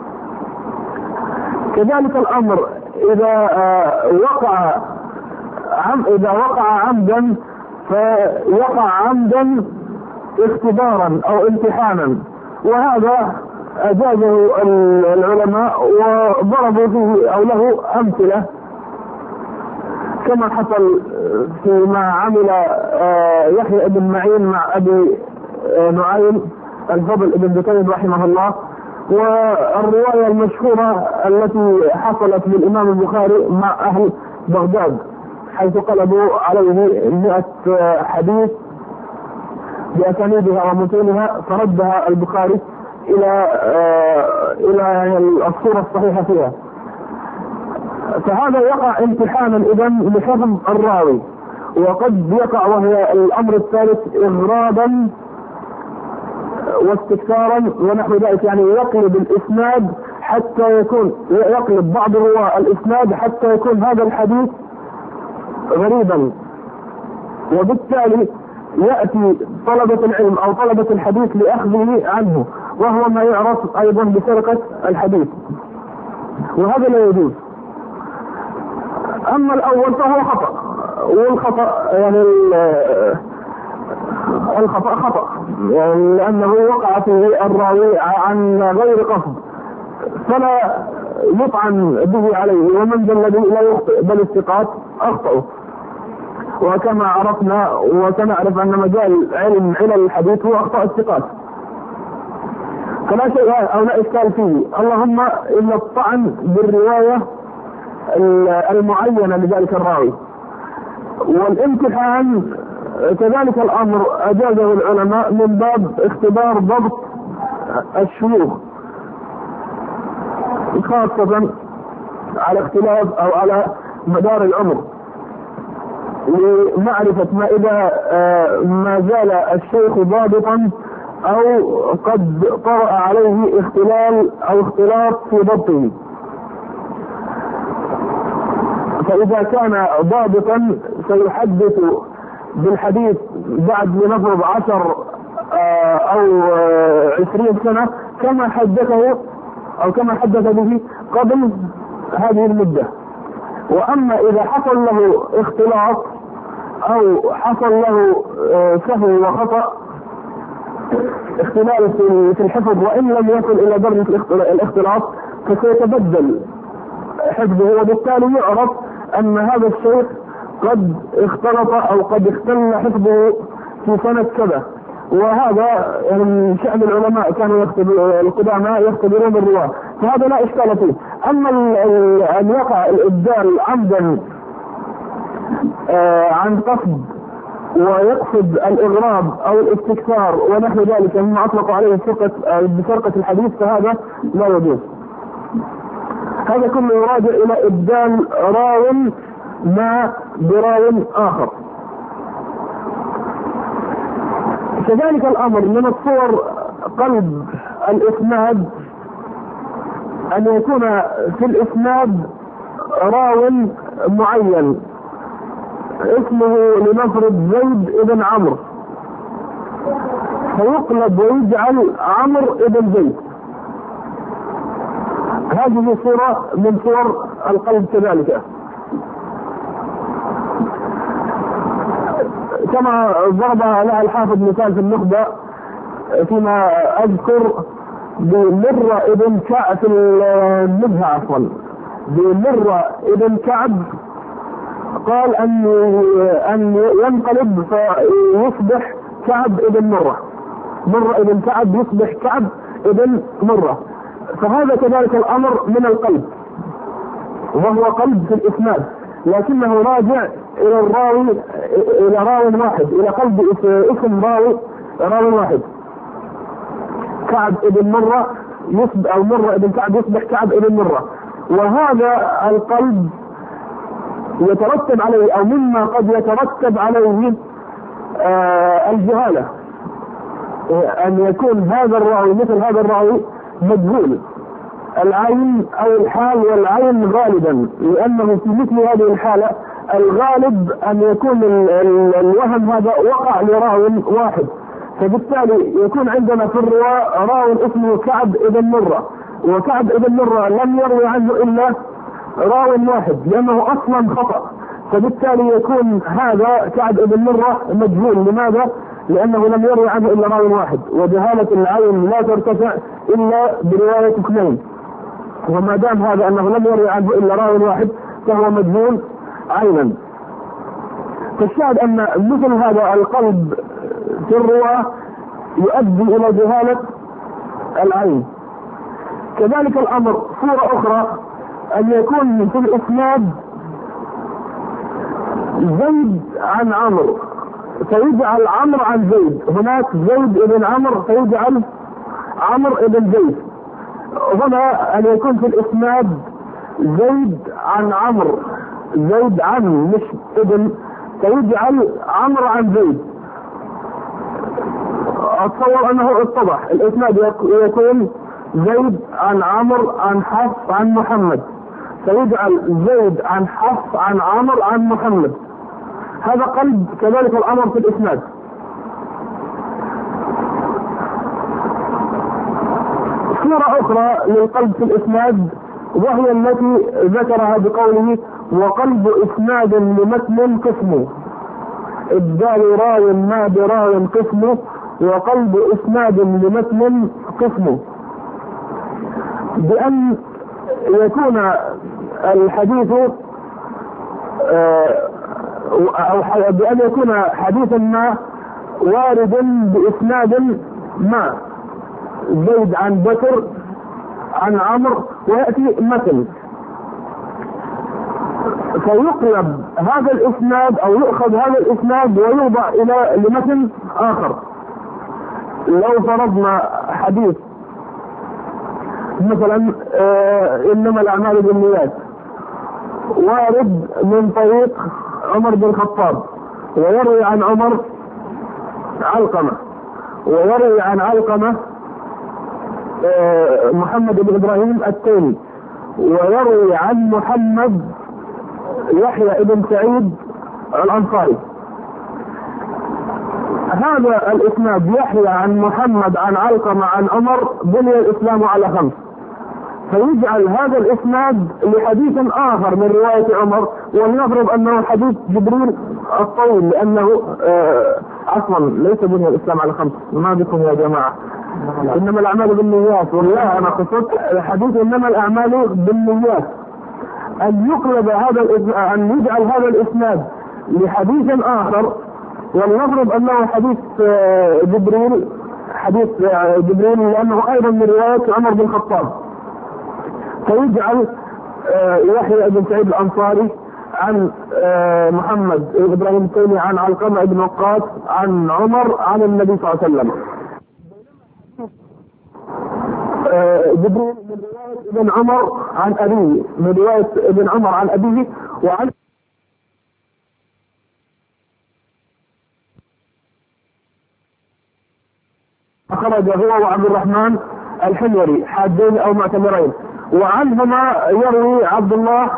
كذلك الأمر إذا وقع عم إذا وقع عمدا فيقع عمدا اختبارا أو امتحانا، وهذا أجازه العلماء وضربوا فيه أو له أمثلة، كما حصل فيما عمل يحيى بن معين مع أبي نعيم الفضل بن دكين رحمه الله. والرواية المشهورة التي حصلت للإمام البخاري مع أهل بغداد حيث قلبوا عليه مئة حديث بأسانيدها ومتونها فردها البخاري إلى آه إلى الصورة الصحيحة فيها. فهذا يقع امتحانا إذن لحفظ الراوي. وقد يقع وهي الأمر الثالث إغرابا واستكثارا ونحو ذلك، يعني يقلب الإسناد حتى يكون يقلب بعض رواة الإسناد حتى يكون هذا الحديث غريبا، وبالتالي يأتي طلبة العلم أو طلبة الحديث لأخذه عنه، وهو ما يعرف أيضا بسرقة الحديث، وهذا لا يجوز. أما الأول فهو خطأ، والخطأ يعني الخطأ خطأ يعني لأنه وقع فيه الراوي عن غير قصد، فلا يطعن به عليه، ومن ذا الذي لا يخطئ بل الثقات أخطأوا. وكما عرفنا وسنعرف أن مجال علم علل الحديث هو أخطاء الثقات، فلا شيء أو لا إشكال فيه، اللهم إلا الطعن بالرواية المعينة لذلك الراوي. والامتحان كذلك الأمر أجازه العلماء من باب اختبار ضبط الشيوخ، خاصة على اختلاف أو على مدار العمر، لمعرفة ما إذا ما زال الشيخ ضابطا أو قد طرأ عليه اختلال أو اختلاف في ضبطه. فإذا كان ضابطا سيحدث بالحديث بعد لنفرض عشر أو عشرين سنة كما حدثه أو كما حدث به قبل هذه المدة. وأما إذا حصل له اختلاط أو حصل له سهو وخطأ اختلال في الحفظ وإن لم يصل إلى درجة الاختلاط فسيتبدل حفظه، وبالتالي يعرف أن هذا الشيخ قد اختلط أو قد اختل حفظه في سنة كذا. وهذا يعني من شأن العلماء كانوا القدامى يختبرون الرواة، فهذا لا إشكال فيه. أما أن يقع الإبدال عمدا آه عن قصد ويقصد الإغراب أو الاستكثار ونحو ذلك مما أطلق عليه بسرقة الحديث فهذا لا يجوز. هذا كله يراجع إلى إبدال راو ما براو آخر. كذلك الأمر من الصور قلب الإسناد أن يكون في الإسناد راو معين اسمه لنفرض زيد ابن عمرو، فيقلب ويجعل عمرو ابن زيد. هذه صورة من صور القلب كذلك، كما ضربها لها الحافظ مثال في النخبة فيما أذكر بمرة ابن كعب في النزهة عفوا بمرة ابن كعب قال أن أن ينقلب فيصبح كعب ابن مرة، مرة ابن كعب يصبح كعب ابن مرة. فهذا كذلك الأمر من القلب، وهو قلب في الإسناد، لكنه راجع إلى الراوي إلى راوي واحد، إلى قلب اسم راوي راوي واحد. كعب ابن مرة يصبح أو مرة ابن كعب يصبح كعب ابن مرة، وهذا القلب يترتب عليه أو مما قد يترتب عليه آه الجهالة، أن يكون هذا الراوي مثل هذا الراوي مجهول العين أو الحال والعين غالبا، لأنه في مثل هذه الحالة الغالب أن يكون الوهم هذا وقع لراو واحد، فبالتالي يكون عندنا في الرواة راو اسمه كعب ابن مرة، وكعب ابن مرة لم يروي عنه إلا راو واحد لأنه أصلا خطأ، فبالتالي يكون هذا كعب ابن مرة مجهول. لماذا؟ لأنه لم يروي عنه إلا راو واحد، وجهالة العين لا ترتفع إلا برواية اثنين، وما دام هذا أنه لم يروي عنه إلا راو واحد فهو مجهول عينا. فالشاهد أن مثل هذا القلب في الرواة يؤدي إلى جهالة العين. كذلك الأمر صورة أخرى أن يكون في الإسناد زيد عن عمرو، فيجعل عمرو عن زيد، هناك زيد ابن عمرو فيجعل عمرو ابن زيد. هنا أن يكون في الإسناد زيد عن عمرو، زيد عن مش ابن، فيجعل عمرو عن زيد. أتصور أنه اتضح. الإسناد يكون زيد عن عمرو عن حفص عن محمد، فيجعل زيد عن حفص عن عمرو عن محمد. هذا قلب. كذلك الأمر في الإسناد. صورة أخرى للقلب في الإسناد وهي التي ذكرها بقوله وقلب إسناد لمتن قسمه، إبدال راو ما براو قسمه، وقلب إسناد لمتن قسمه، بأن يكون الحديث أو بأن يكون حديثا ما وارد بإسناد ما، زيد عن بكر عن عمرو، ويأتي مثل، فيقلب هذا الإسناد أو يؤخذ هذا الإسناد ويوضع إلى لمثل آخر. لو فرضنا حديث مثلا آه إنما الأعمال بالنيات، وارد من طريق عمر بن الخطاب، ويروي عن عمر علقمة، ويروي عن علقمة آه محمد بن إبراهيم التيمي، ويروي عن محمد يحيى بن سعيد الأنصاري. هذا الإسناد يحيى عن محمد عن علقمة عن عمر بني الإسلام على خمس، فيجعل هذا الإسناد لحديث آخر من رواية عمر، ولنفرض أنه حديث جبريل الطويل، لأنه آه أصلا ليس بني الإسلام على خمس. ما بكم يا جماعة؟ إنما الأعمال بالنيات. والله أنا قصدت حديث إنما الأعمال بالنيات. أن يقلب هذا أن يجعل هذا الإسناد لحديث آخر، ولنفرض أنه حديث جبريل، حديث جبريل لأنه أيضا من رواية عمر بن الخطاب، فيجعل يحيى بن سعيد الأنصاري عن محمد بن إبراهيم التيمي عن علقمة بن وقاص عن عمر عن النبي صلى الله عليه وسلم. جبريل من رواية ابن عمر عن أبيه، من رواية ابن عمر عن أبيه، وعن خرج هو وعبد الرحمن الحميري حاجين أو معتمرين، وعنهما يروي عبد الله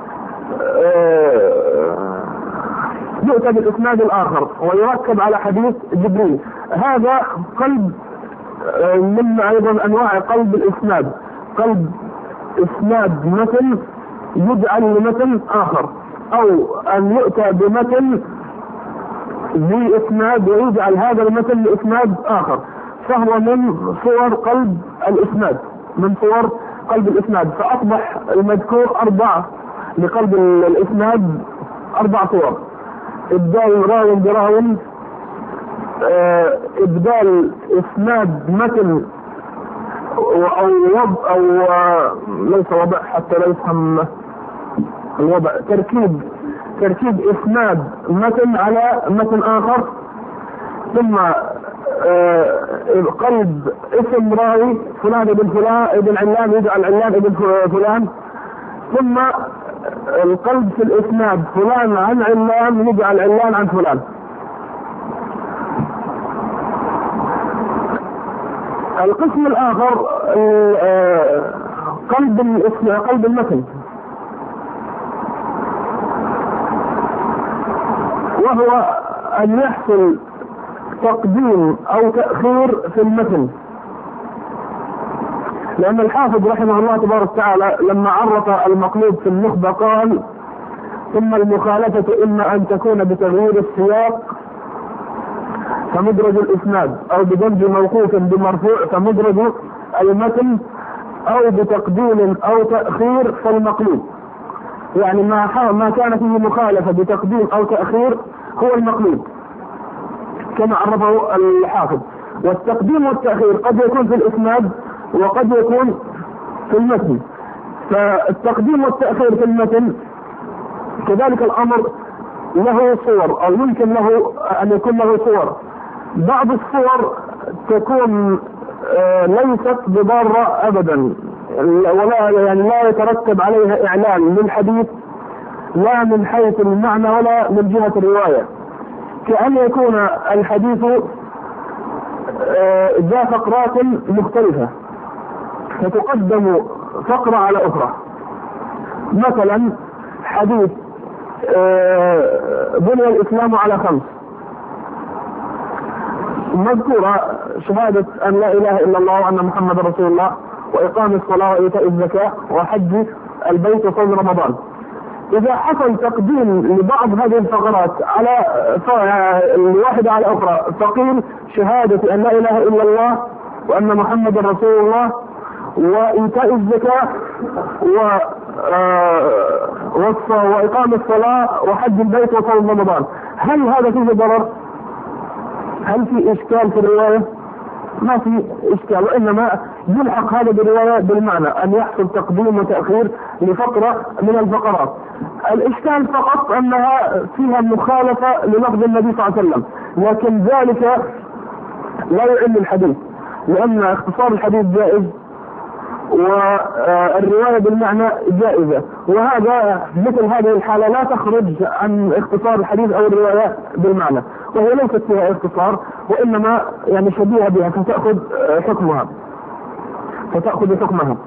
يؤتى بالإسناد الآخر ويركب على حديث جبريل. هذا قلب من أيضا أنواع قلب الإسناد، قلب إسناد متن يجعل لمتن آخر، أو أن يؤتى بمتن ذي إسناد ويجعل هذا المتن لإسناد آخر، فهو من صور قلب الإسناد، من صور قلب الإسناد. فأصبح المذكور أربعة لقلب الإسناد، أربع صور: إبدال راو براو، إبدال إسناد متن أو وضع أو ليس وضع حتى لا يفهم الوضع، تركيب تركيب إسناد متن على متن آخر، ثم قلب اسم راوي فلان ابن فلان ابن علان يجعل علان ابن فلان، ثم القلب في الإسناد فلان عن علان يجعل علان عن فلان. القسم الآخر قلب قلب المتن، وهو أن يحصل تقديم أو تأخير في المتن، لأن الحافظ رحمه الله تبارك وتعالى لما عرف المقلوب في النخبة قال: ثم المخالفة إما أن تكون بتغيير السياق فمدرج الإسناد، أو بدمج موقوف بمرفوع فمدرج المتن، أو بتقديم أو تأخير فالمقلوب. يعني ما ما كان فيه مخالفة بتقديم أو تأخير هو المقلوب كما عرفه الحافظ. والتقديم والتأخير قد يكون في الإسناد وقد يكون في المتن، فالتقديم والتأخير في المتن كذلك الأمر له صور أو يمكن له أن يكون له صور. بعض الصور تكون ليست بضارة أبدا، ولا يعني لا يترتب عليها إعلان للحديث لا من حيث المعنى ولا من جهة الرواية، كأن يكون الحديث ذا فقرات مختلفة فتقدم فقرة على أخرى. مثلا حديث بني الإسلام على خمس، مذكورة شهادة أن لا إله إلا الله وأن محمد رسول الله وإقام الصلاة وإيتاء الزكاة وحج البيت وصوم رمضان. إذا حصل تقديم لبعض هذه الفقرات على الواحدة على أخرى فقيل شهادة أن لا إله إلا الله وأن محمد رسول الله وإيتاء الزكاة وإقام الصلاة وحج البيت وصوم رمضان، هل هذا فيه ضرر؟ هل في إشكال في الرواية؟ ما في إشكال، وإنما يلحق هذا بالرواية بالمعنى أن يحصل تقديم وتأخير لفقرة من الفقرات. الإشكال فقط أنها فيها مخالفة للفظ النبي صلى الله عليه وسلم، لكن ذلك لا يعل الحديث، لأن اختصار الحديث جائز والرواية بالمعنى جائزة، وهذا مثل هذه الحالة لا تخرج عن اختصار الحديث أو الرواية بالمعنى، وهي ليست فيها اختصار وإنما يعني شبيهة بها فتأخذ حكمها فتأخذ حكمها.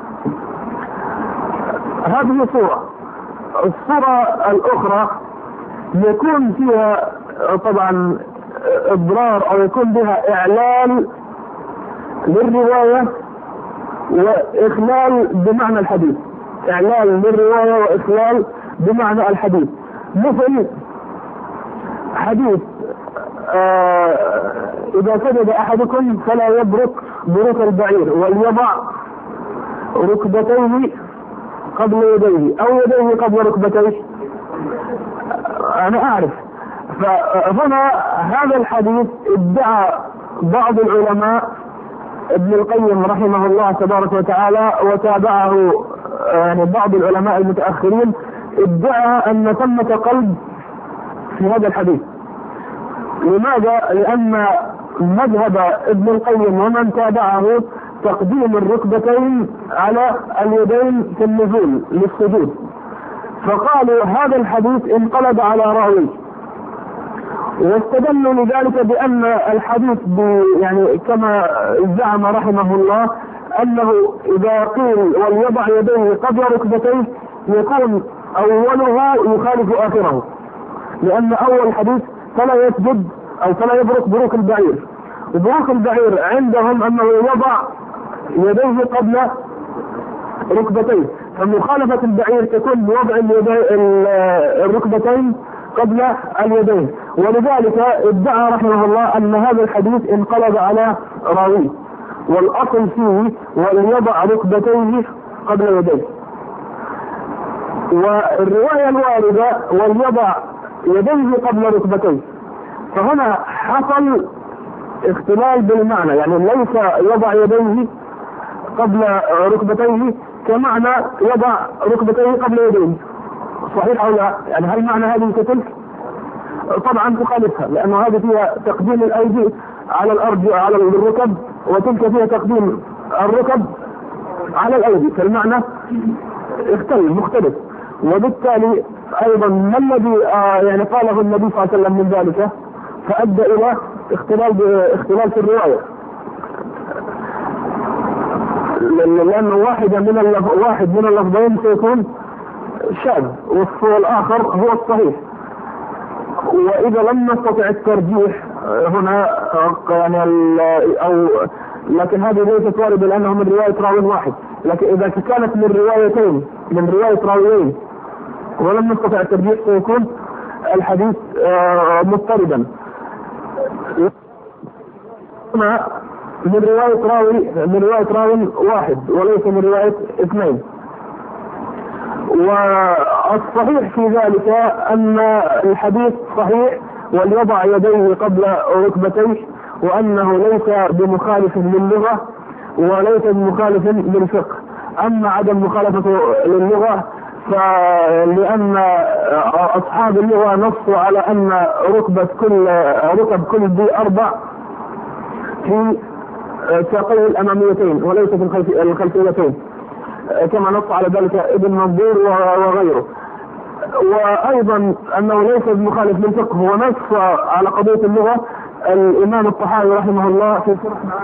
هذه صورة. الصورة الأخرى يكون فيها طبعا إضرار أو يكون بها إعلان للرواية وإخلال بمعنى الحديث، إعلان للرواية وإخلال بمعنى الحديث. مثل حديث آه إذا سجد أحدكم فلا يبرك بروك البعير وليضع ركبتيه قبل يديه أو يديه قبل ركبتيه. أنا أعرف. فهنا هذا الحديث ادعى بعض العلماء ابن القيم رحمه الله تبارك وتعالى وتابعه يعني بعض العلماء المتأخرين، ادعى أن ثمة قلب في هذا الحديث. لماذا؟ لأن مذهب ابن القيم ومن تابعه تقديم الركبتين على اليدين في النزول للسجود، فقالوا هذا الحديث انقلب على راوي، واستدلوا لذلك بأن الحديث يعني كما زعم رحمه الله أنه إذا قيل وليضع يديه قبل ركبتيه يكون أوله يخالف آخره، لأن أول حديث فلا يسجد أو فلا يبرك بروك البعير، وبروك البعير عندهم أنه يضع يديه قبل ركبتيه، فمخالفة البعير تكون بوضع الركبتين قبل اليدين، ولذلك ادعى رحمه الله أن هذا الحديث انقلب على راوي، والأصل فيه وليضع ركبتيه قبل يديه. والرواية الواردة وليضع يديه قبل ركبتيه، فهنا حصل اختلال بالمعنى، يعني ليس يضع يديه قبل ركبتيه كمعنى يضع ركبتيه قبل يديه، صحيح أو لا؟ يعني هل معنى هذه كتلك؟ طبعا تخالفها، لأنه هذه فيها تقديم الأيدي على الأرض على الركب، وتلك فيها تقديم الركب على الأيدي، فالمعنى اختلف مختلف. وبالتالي أيضا ما الذي آه يعني قاله النبي صلى الله عليه وسلم من ذلك فأدى إلى اختلال اختلال في الرواية، لأن واحدة من اللف... واحد من اللفظين سيكون شاذ والآخر هو الصحيح. وإذا لم نستطع الترجيح هنا يعني أو لكن هذه ليست واردة لأنه من رواية راوي واحد، لكن إذا كانت من روايتين من رواية راويين ولم نستطع الترجيح سيكون الحديث مضطردا. هنا من رواية راوي من رواية راوي واحد وليس من رواية اثنين. والصحيح في ذلك أن الحديث صحيح وليضع يديه قبل ركبتيه، وأنه ليس بمخالف للغة وليس بمخالف للفقه. أما عدم مخالفته للغة فلأن أصحاب اللغة نصوا على أن ركبة كل ركب كل ذي أربع في ساقيه الأماميتين وليس في الخلفيتين، كما نص على ذلك ابن منظور وغيره. وأيضا أنه ليس بمخالف للفقه، ونص على قضية اللغة الإمام الطحاوي رحمه الله في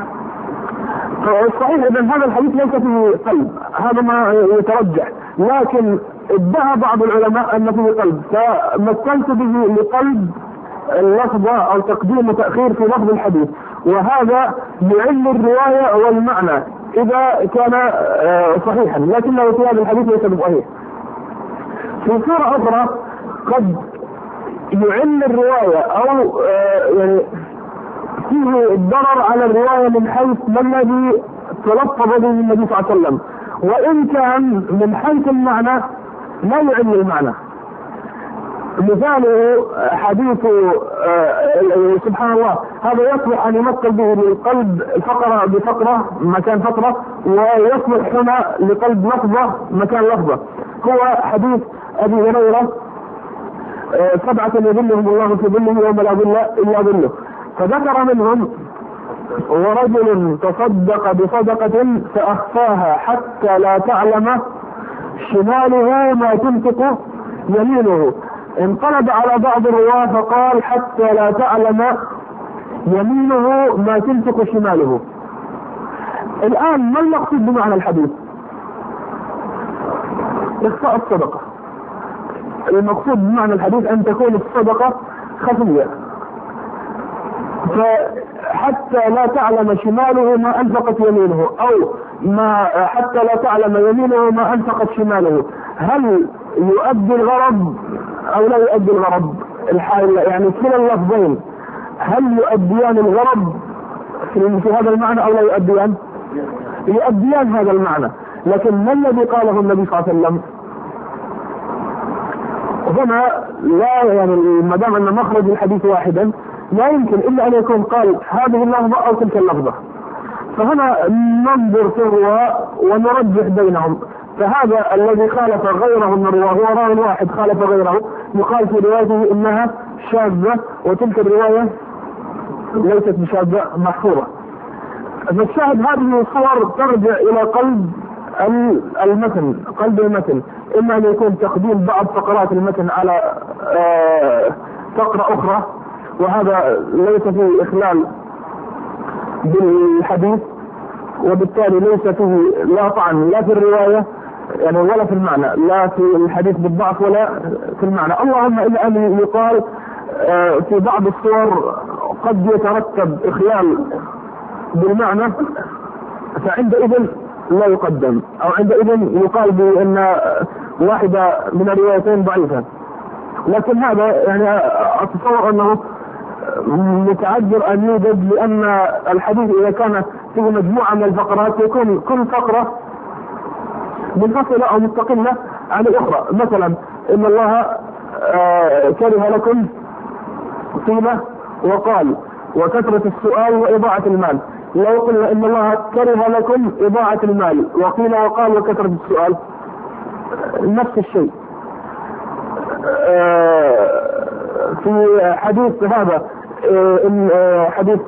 صحيح. إذن هذا الحديث ليس فيه قلب، هذا ما يترجح، لكن ادعى بعض العلماء أن فيه قلب، فمثلت به لقلب اللفظة أو تقديم وتأخير في لفظ الحديث، وهذا بعلم الرواية والمعنى إذا كان صحيحا، لكنه في هذا الحديث ليس بصحيح. في صورة أخرى قد يعل الرواية أو يعني فيه الضرر على الرواية من حيث ما الذي تلفظ به النبي صلى الله عليه وسلم، وإن كان من حيث المعنى لا يعل المعنى. مثاله حديث سبحان الله، هذا يصلح أن يمثل به للقلب فقرة بفقرة مكان فقرة، ويصلح هنا لقلب لفظة مكان لفظة. هو حديث أبي هريرة سبعة يظلهم الله في ظله يوم لا ظل إلا ظله، فذكر منهم ورجل تصدق بصدقة فأخفاها حتى لا تعلم شماله ما تنفق يمينه، انقلب على بعض الرواه فقال حتى لا تعلم يمينه ما تنفق شماله. الآن ما المقصود بمعنى الحديث؟ إخفاء الصدقة. المقصود بمعنى الحديث أن تكون الصدقة خفية، فحتى لا تعلم شماله ما أنفقت يمينه، أو ما حتى لا تعلم يمينه ما أنفقت شماله. هل يؤدي الغرض أو لا يؤدي الغرض؟ الحال يعني كلا اللفظين هل يؤديان الغرض في هذا المعنى أو لا يؤديان؟ يؤديان هذا المعنى، لكن ما الذي قاله النبي صلى الله عليه وسلم؟ هنا لا يعني ما دام أن مخرج الحديث واحدا لا يمكن إلا أن يكون قال هذه اللفظة أو تلك اللفظة، فهنا ننظر في الرواة ونرجح بينهم. فهذا الذي خالف غيره من الرواه هو راوي واحد خالف غيره، يقال في روايته إنها شاذة، وتلك الرواية ليست بشاذة محفورة. فالشاهد هذه الصور ترجع إلى قلب المتن، قلب المتن، إما أن يكون تقديم بعض فقرات المتن على فقرة أخرى، وهذا ليس فيه إخلال بالحديث، وبالتالي ليس فيه لا طعن لا في الرواية يعني ولا في المعنى، لا في الحديث بالضعف ولا في المعنى. اللهم إلا أن يقال في بعض الصور قد يترتب إخلال بالمعنى، فعندئذ لا يقدم، أو عندئذ يقال بأن واحدة من الروايتين ضعيفة. لكن هذا يعني أتصور أنه متعذر أن يوجد، لأن الحديث إذا كان فيه مجموعة من الفقرات يكون كل فقرة منفصلة أو مستقلة عن الأخرى. مثلا إن الله كره لكم طيلة وقال وكثرة السؤال وإضاعة المال، لو قلنا إن الله كره لكم إضاعة المال وقيل وقال وكثرة السؤال نفس الشيء. في حديث هذا إن حديث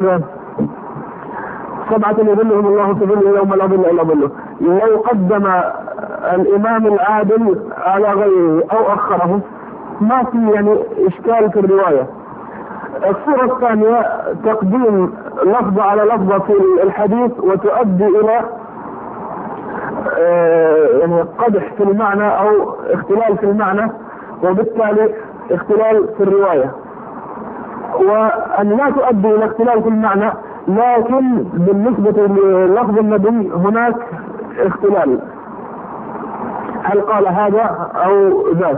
سبعة يظلهم الله في ظله يوم لا ظل إلا ظله، لو قدم الإمام العادل على غيره أو أخره ما في يعني إشكال في الرواية. الصورة الثانية تقديم لفظة على لفظة في الحديث وتؤدي إلى يعني قدح في المعنى أو اختلال في المعنى، وبالتالي اختلال في الرواية، وأن لا تؤدي إلى اختلال في المعنى لكن بالنسبة للفظ النبي هناك اختلال، هل قال هذا أو ذاك.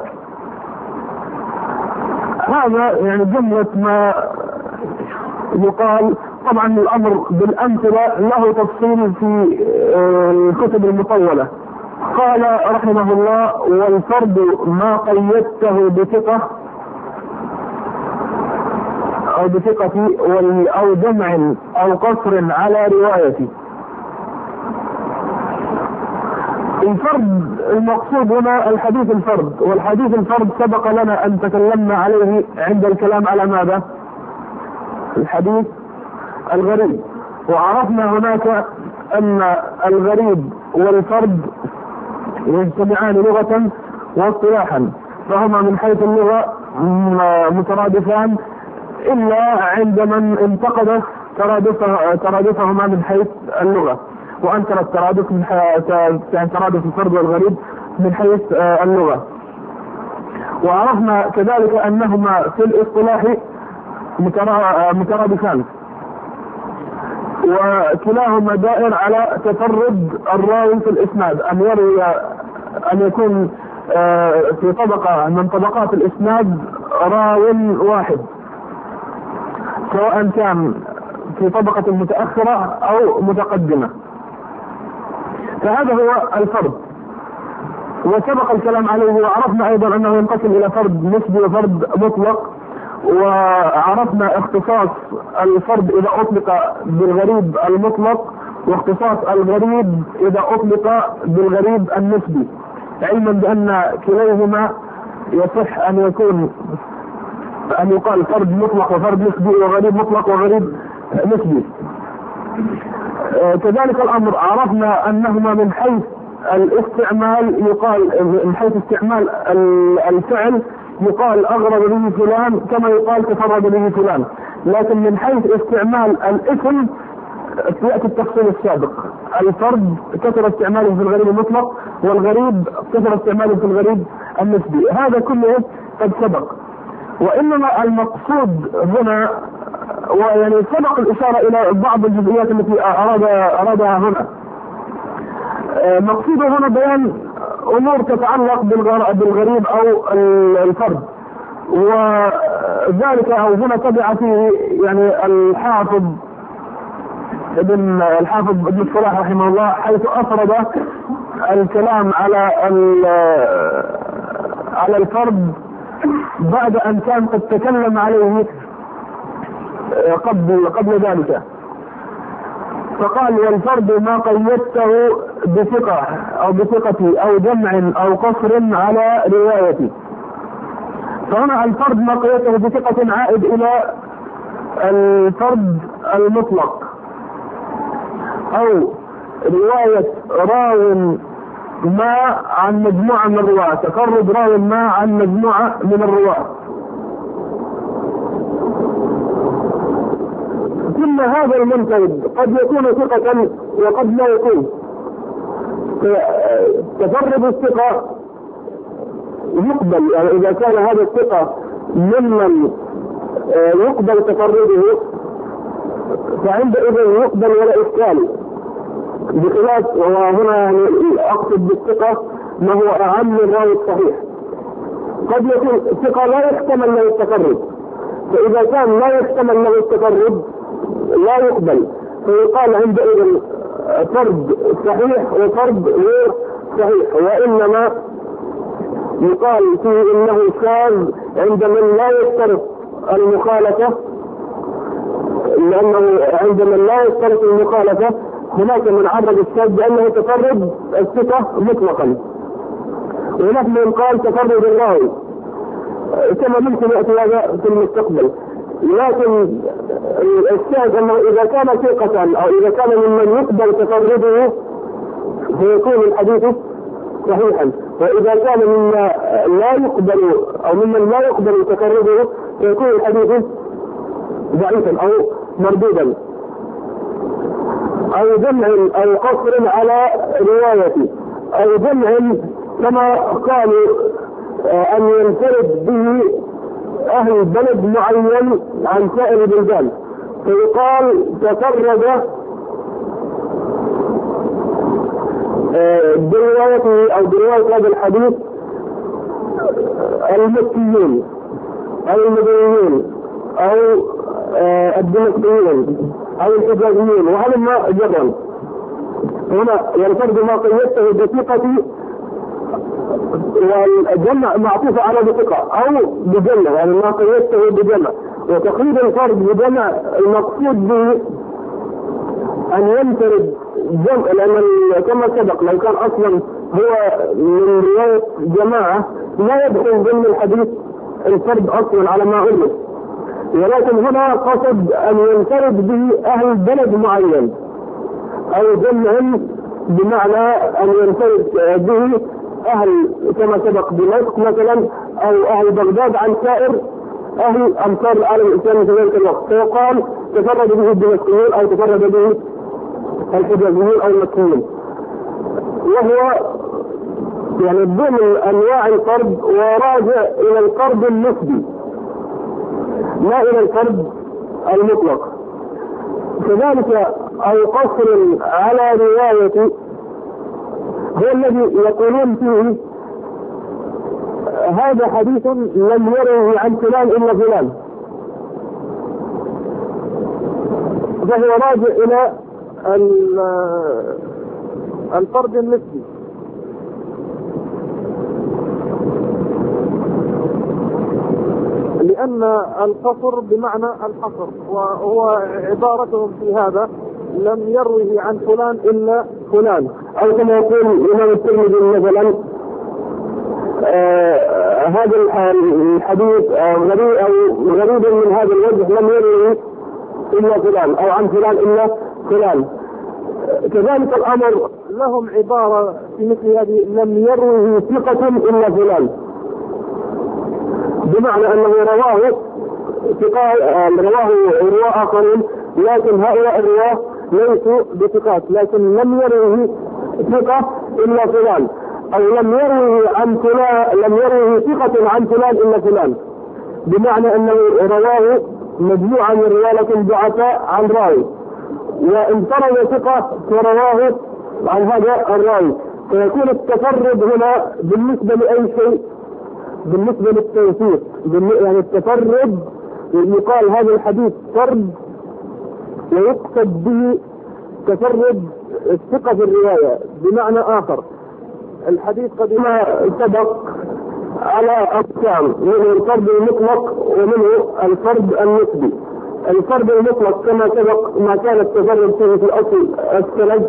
هذا يعني جملة ما يقال. طبعا الأمر بالأمثلة له تفصيل في الكتب المطولة. قال رحمه الله والفرد ما قيدته بثقة أو بثقة أو جمع أو قصر على روايتي. الفرد المقصود هنا الحديث الفرد، والحديث الفرد سبق لنا أن تكلمنا عليه عند الكلام على ماذا؟ الحديث الغريب. وعرفنا هناك أن الغريب والفرد يجتمعان لغة واصطلاحا، فهما من حيث اللغة مترادفان إلا عند من انتقد ترادفهما من حيث اللغة، وأنكر الترادف من ترادف الفرد والغريب من حيث اللغة. وعرفنا كذلك أنهما في الاصطلاح مترادفان، وكلاهما دائر على تفرد الراوي في الإسناد، أن يروي أن يكون في طبقة من طبقات الإسناد راو واحد، سواء كان في طبقة متأخرة أو متقدمة. فهذا هو الفرد، وسبق الكلام عليه. وعرفنا أيضا أنه ينقسم إلى فرد نسبي وفرد مطلق، وعرفنا اختصاص الفرد إذا أطلق بالغريب المطلق، واختصاص الغريب إذا أطلق بالغريب النسبي، علما بأن كليهما يصح أن يكون أن يقال فرد مطلق وفرد نسبي، وغريب مطلق وغريب نسبي. كذلك الأمر عرفنا أنهما من حيث الاستعمال يقال من حيث استعمال الفعل يقال أغرب به فلان كما يقال تفرد به فلان، لكن من حيث استعمال الاسم يأتي التفصيل السابق. الفرد كثر استعماله في الغريب المطلق، والغريب كثر استعماله في الغريب النسبي. هذا كله قد سبق، وإنما المقصود هنا ويعني سبق الإشارة إلى بعض الجزئيات التي أراد أرادها هنا. مقصود هنا بيان أمور تتعلق بالغريب أو الفرد، وذلك أو هنا تبع فيه يعني الحافظ ابن الحافظ ابن الصلاح رحمه الله، حيث أفرد الكلام على على الفرد بعد أن كان قد تكلم عليه قبل قبل ذلك، فقال: والفرد ما قيدته بثقة أو بثقة أو جمع أو قصر على روايتي. فهنا الفرد ما قيدته بثقة عائد إلى الفرد المطلق، أو رواية راو ما عن مجموعة من الرواة، تفرد راو ما عن مجموعة من الرواة. ثم هذا المنفرد قد يكون ثقة وقد لا يكون. تفرد الثقة يقبل، يعني إذا كان هذا الثقة ممن يقبل تفرده فعندئذ يقبل ولا إشكال، بخلاف وهنا يعني أقصد بالثقة ما هو أهم من الراوي الصحيح. قد يكون الثقة لا يحتمل له التفرد، فإذا كان لا يحتمل له التفرد لا يقبل، فيقال عندئذ فرد صحيح وفرد غير صحيح. وإنما يقال فيه إنه شاذ عند من لا يشترط المخالفة، لأنه عند من لا يشترط المخالفة هناك من عرض الشاذ بأنه تفرد الثقة مطلقا، وهناك من قال تفرد الراوي، كما ممكن يأتي هذا في المستقبل. لكن الشاذ أنه إذا كان ثقة أو إذا كان ممن يقبل تفرده فيكون الحديث صحيحا، وإذا كان مما لا يقبل أو ممن لا يقبل تفرده فيكون الحديث ضعيفا أو مردودا، أو جمع أو قصر على روايته، أو جمع كما قالوا أن ينفرد به أهل بلد معين عن سائر البلدان، فيقال تفرد بروايته أو برواية هذا الحديث المكيين أو المدنيين أو الدمشقيين أو الحجازيين، وهذا ما جرا. هنا ينفرد ما قيدته بثقة، والجمع معطوف على بثقة أو بجمع، يعني ما قيدته بجمع. وتقييد الفرد بجمع المقصود به أن ينفرد جمع، لأن كما سبق لو كان أصلا هو من رواية جماعة لا يدخل ضمن الحديث الفرد أصلا على ما أعلم، ولكن هنا قصد أن ينفرد به أهل بلد معين أو جمع، بمعنى أن ينفرد به أهل كما سبق دمشق مثلا أو أهل بغداد عن سائر أهل أمصار العالم الإسلامي في ذلك الوقت، فيقال تفرد به الدمشقيون أو تفرد به الحجازيين أو المكيين، وهو يعني ضمن أنواع القرض وراجع إلى القرض النسبي لا إلى القرض المطلق. كذلك أو قصر على رواية هو الذي يقولون فيه هذا حديث لم يروه عن فلان إلا فلان، فهو راجع إلى الفرد النسبي. لأن القصر بمعنى الحصر، وهو عبارتهم في هذا لم يروه عن فلان إلا فلان، أو كما يقول الإمام الترمذي مثلا آه هذا الحديث آه غريب أو غريب من هذا الوجه لم يروه إلا فلان، أو عن فلان إلا فلان. كذلك الأمر لهم عبارة في مثل هذه لم يروه ثقة إلا فلان، بمعنى أنه رواه رواه رواة آخرين لكن هؤلاء الرواه ليسوا بثقات، لكن لم يروه ثقة إلا فلان، أو لم يروه عن فلان لم يروه ثقة عن فلان إلا فلان، بمعنى أنه رواه مجموعة من الرواة لكن ضعفاء عن راوي، وانفرد ثقة فرواه عن هذا الراوي، فيكون التفرد هنا بالنسبة لأي شيء بالنسبة للتوثيق، يعني التفرد يقال هذا الحديث فرد ويقصد به تفرد الثقة في الرواية، بمعنى آخر الحديث قد ما سبق على أقسام، منه الفرد المطلق ومنه الفرد النسبي. الفرد المطلق كما سبق ما كان التفرد فيه في الأصل السند،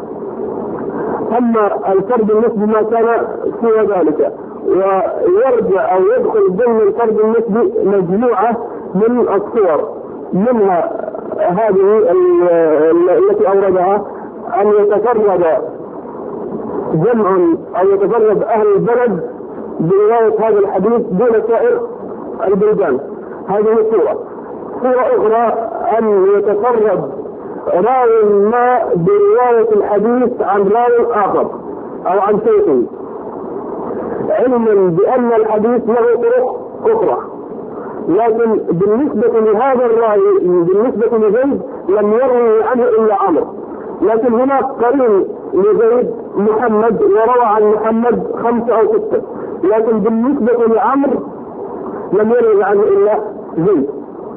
أما الفرد النسبي ما كان سوى ذلك، ويرجع أو يدخل ضمن الفرد النسبي مجموعة من الصور، منها هذه التي أوردها أن يتفرد جمع أو يتفرد أهل البلد برواية هذا الحديث دون سائر البلدان، هذه صورة. صورة أخرى أن يتفرد راوي ما برواية الحديث عن راوي آخر أو عن شيخ، علما بأن الحديث له طرق أخرى، لكن بالنسبة لهذا الراوي بالنسبة لزيد لم يروي عنه إلا عمرو، لكن هناك قرين لزيد محمد وروى عن محمد خمسة أو ستة، لكن بالنسبة لعمرو لم يروي عنه إلا زيد.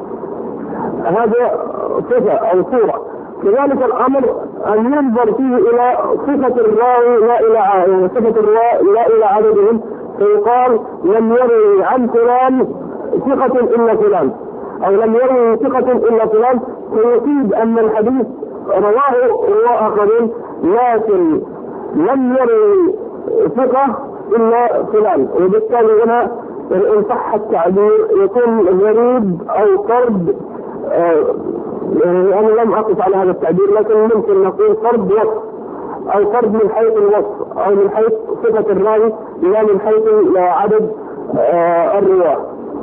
هذا صفة أو صورة. كذلك الأمر أن ينظر فيه إلى صفة الراوي لا إلى يعني صفة الراوي لا إلى عددهم، فيقال لم يروي عن فلان ثقة إلا فلان، أو لم يروي ثقة إلا فلان، فيفيد أن الحديث رواه رواه آخرين لكن لم يروي ثقة إلا فلان، وبالتالي هنا إن صح التعبير يكون غريب أو قرب. آه يعني أنا لم أقف على هذا التعبير، لكن ممكن نقول فرد وصف أو فرد من حيث الوصف أو من حيث صفة الراوي لا من حيث عدد آه الرواة.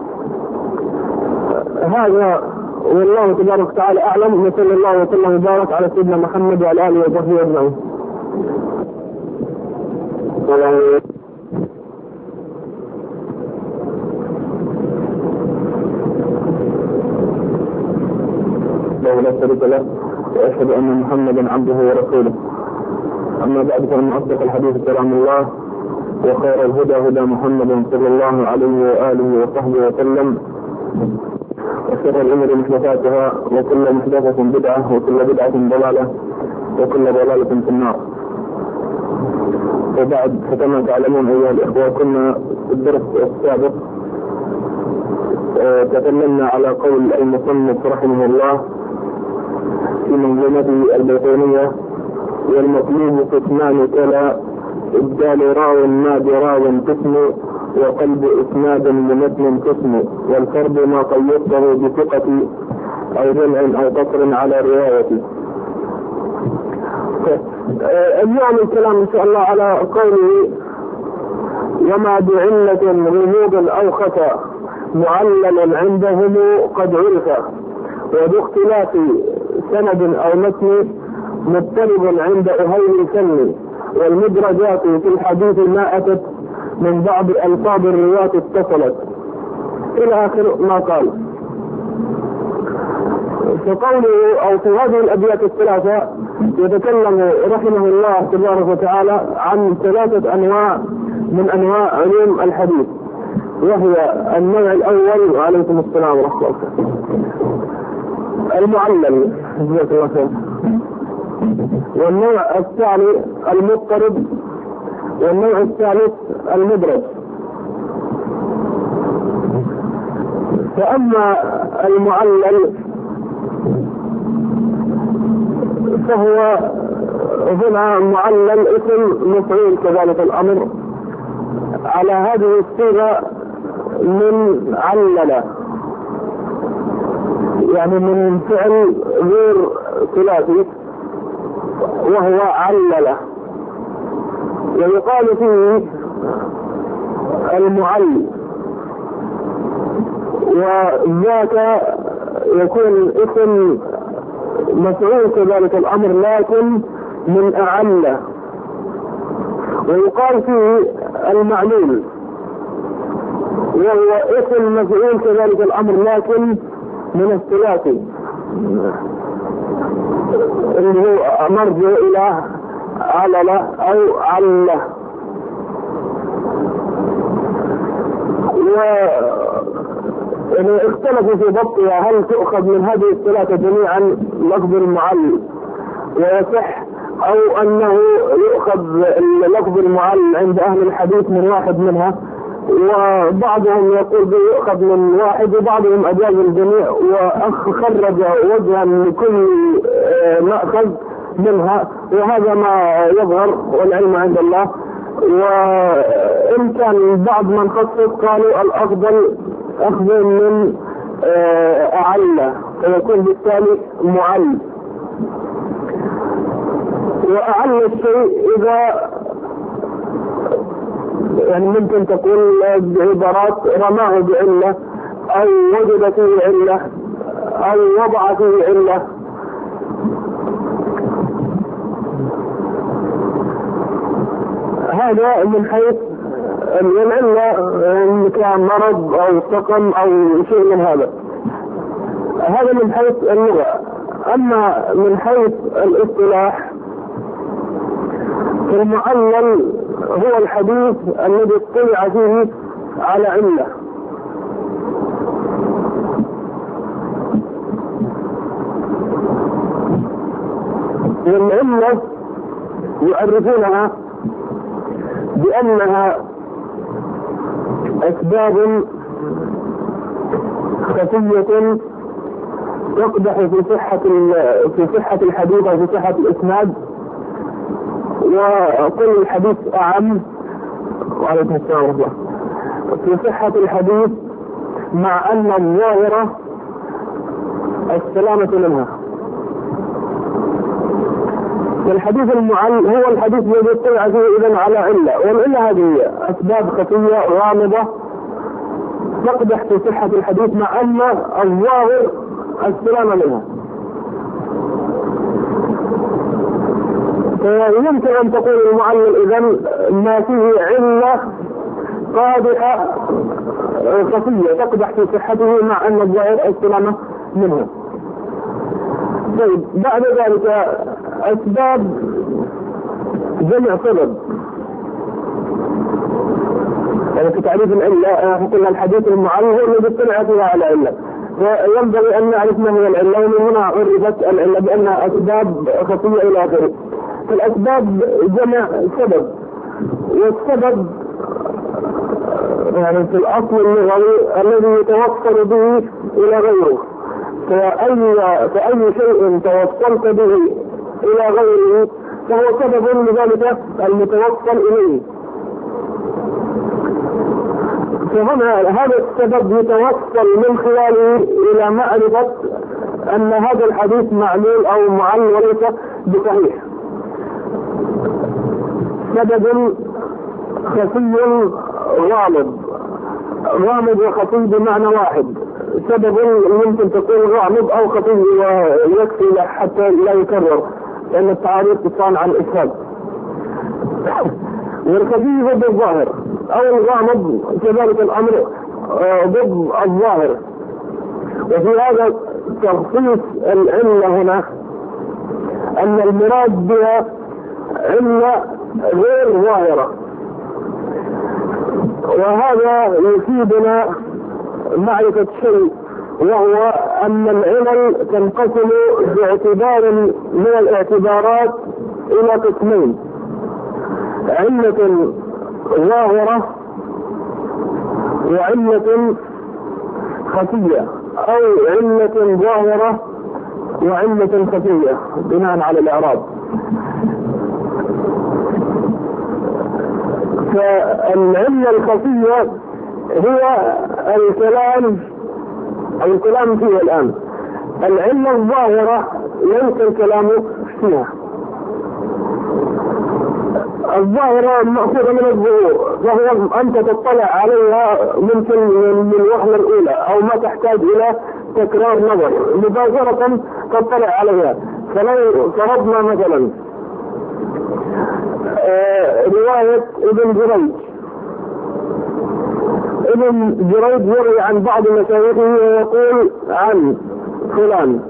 هذا والله تبارك وتعالى أعلم، وصلى الله وسلم وبارك على سيدنا محمد وعلى آله وصحبه أجمعين. لا شريك له، وأشهد أن محمدا عبده ورسوله. أما بعد، فإن أصدق الحديث كلام الله، وخير الهدى هدى محمد صلى الله عليه وآله وصحبه وسلم، وشر الأمور محدثاتها، وكل محدثة بدعة، وكل بدعة ضلالة، وكل ضلالة في النار. وبعد، فكما تعلمون أيها الإخوة، كنا في الدرس السابق تكلمنا على قول المصنف رحمه الله في منظومته البيقونية: والمطلوب قسمان كلا الدال راو ما براو تسمو وقلب إسناد لمتن تسمو والفرد ما قيدته بثقة أو جمع أو قصر على روايته. اليوم الكلام إن شاء الله على قوله وما بعلة غموض أو خطأ معلل عندهم قد عرف وباختلاف سند أو متن مضطرب عند أهل الفن والمدرجات في الحديث ما أتت من بعض ألفاظ الرواة اتصلت إلى آخر ما قال. فقوله أو في هذه الأبيات الثلاثة يتكلم رحمه الله تبارك وتعالى عن ثلاثة أنواع من أنواع علوم الحديث، وهي النوع الأول وعليكم السلام ورحمة الله المعلل، والنوع الثاني المضطرب، والنوع الثالث المدرج. فأما المعلل فهو هنا معلل اسم مفعول كذلك الأمر على هذه الصيغة من علل، يعني من فعل غير ثلاثي وهو علل، ويقال فيه المعل، وذاك يكون اسم مفعول كذلك الأمر لكن من أعل. ويقال فيه المعلول وهو اسم مفعول كذلك الأمر لكن من الثلاثي اللي هو مرجع إلى علل أو عله. و يعني اختلفوا في ضبطها، هل تؤخذ من هذه الثلاثة جميعا لفظ المعل ويصح، أو أنه يؤخذ لفظ المعل عند أهل الحديث من واحد منها، وبعضهم يقول بيؤخذ من واحد وبعضهم أجاز الجميع وخرج وجها لكل مأخذ منها، وهذا ما يظهر والعلم عند الله. وإن كان بعض من خصص قالوا الأفضل أخذ من أعلى فيكون بالتالي معل. وأعلى الشيء إذا يعني ممكن تقول بعبارات رماه بعلة أو وجد فيه علة أو وضع فيه علة. هذا من حيث العلة إن كان مرض أو سقم أو شيء من هذا، هذا من حيث اللغة. أما من حيث الاصطلاح المعلل هو الحديث الذي اطلع فيه على علة، والعلة يعرفونها بأنها أسباب خفية تقدح في صحة في صحة الحديث أو في صحة الإسناد، وكل الحديث أعم وعليكم السلام ورحمة الله في صحة الحديث، مع أن الظاهرة السلامة منها. فالحديث المعل هو الحديث الذي اطلع فيه إذن على علة، والعلة هذه أسباب خفية غامضة تقدح في صحة الحديث مع أن الظاهر السلامة منها. فيمكن أن تقول المعلل إذن ما فيه علة قادحة خفية تقدح في صحته مع أن الظاهر السلامة منها. طيب بعد ذلك أسباب جمع سبب، يعني في تعريف العلة قلنا الحديث المعل هو الذي اطلع فيها على علة، فينبغي أن نعرف ما هي العلة، ومن هنا عرفت العلة بأنها أسباب خفية إلى آخره. فالأسباب جمع سبب، والسبب يعني في الأصل اللغوي الذي يتوصل به إلى غيره، فأي, فأي شيء توصلت به إلى غيره فهو سبب لذلك المتوصل إليه. فهنا هذا السبب يتوصل من خلاله إلى معرفة أن هذا الحديث معلول أو معل وليس بصحيح. سبب خفي غامض، غامض وخفي بمعنى واحد. سبب يمكن تكون غامض أو خفي ويكفي حتى لا يكرر، لأن التعاريف تصان عن الإفهام. والخفي ضد الظاهر أو الغامض كذلك الأمر ضد الظاهر. وفي هذا تخصيص العلة هنا أن المراد بها علة غير ظاهرة، وهذا يفيدنا معرفة شيء، وهو أن العلل تنقسم باعتبار من الاعتبارات إلى قسمين: علة ظاهرة وعلة خفية، أو علة ظاهرة وعلة خفية بناء على الإعراب. فالعلة الخفية هي الكلام أو الكلام فيها الآن. العلة الظاهرة ليس الكلام فيها. الظاهرة مأخوذة من الظهور، فهو أنت تطلع عليها ممكن من الوهلة الأولى، أو ما تحتاج إلى تكرار نظر، مباشرة تطلع عليها. فلو فرضنا مثلا آه رواية ابن جريج، ابن جريج يروي عن بعض مشايخه ويقول عن فلان.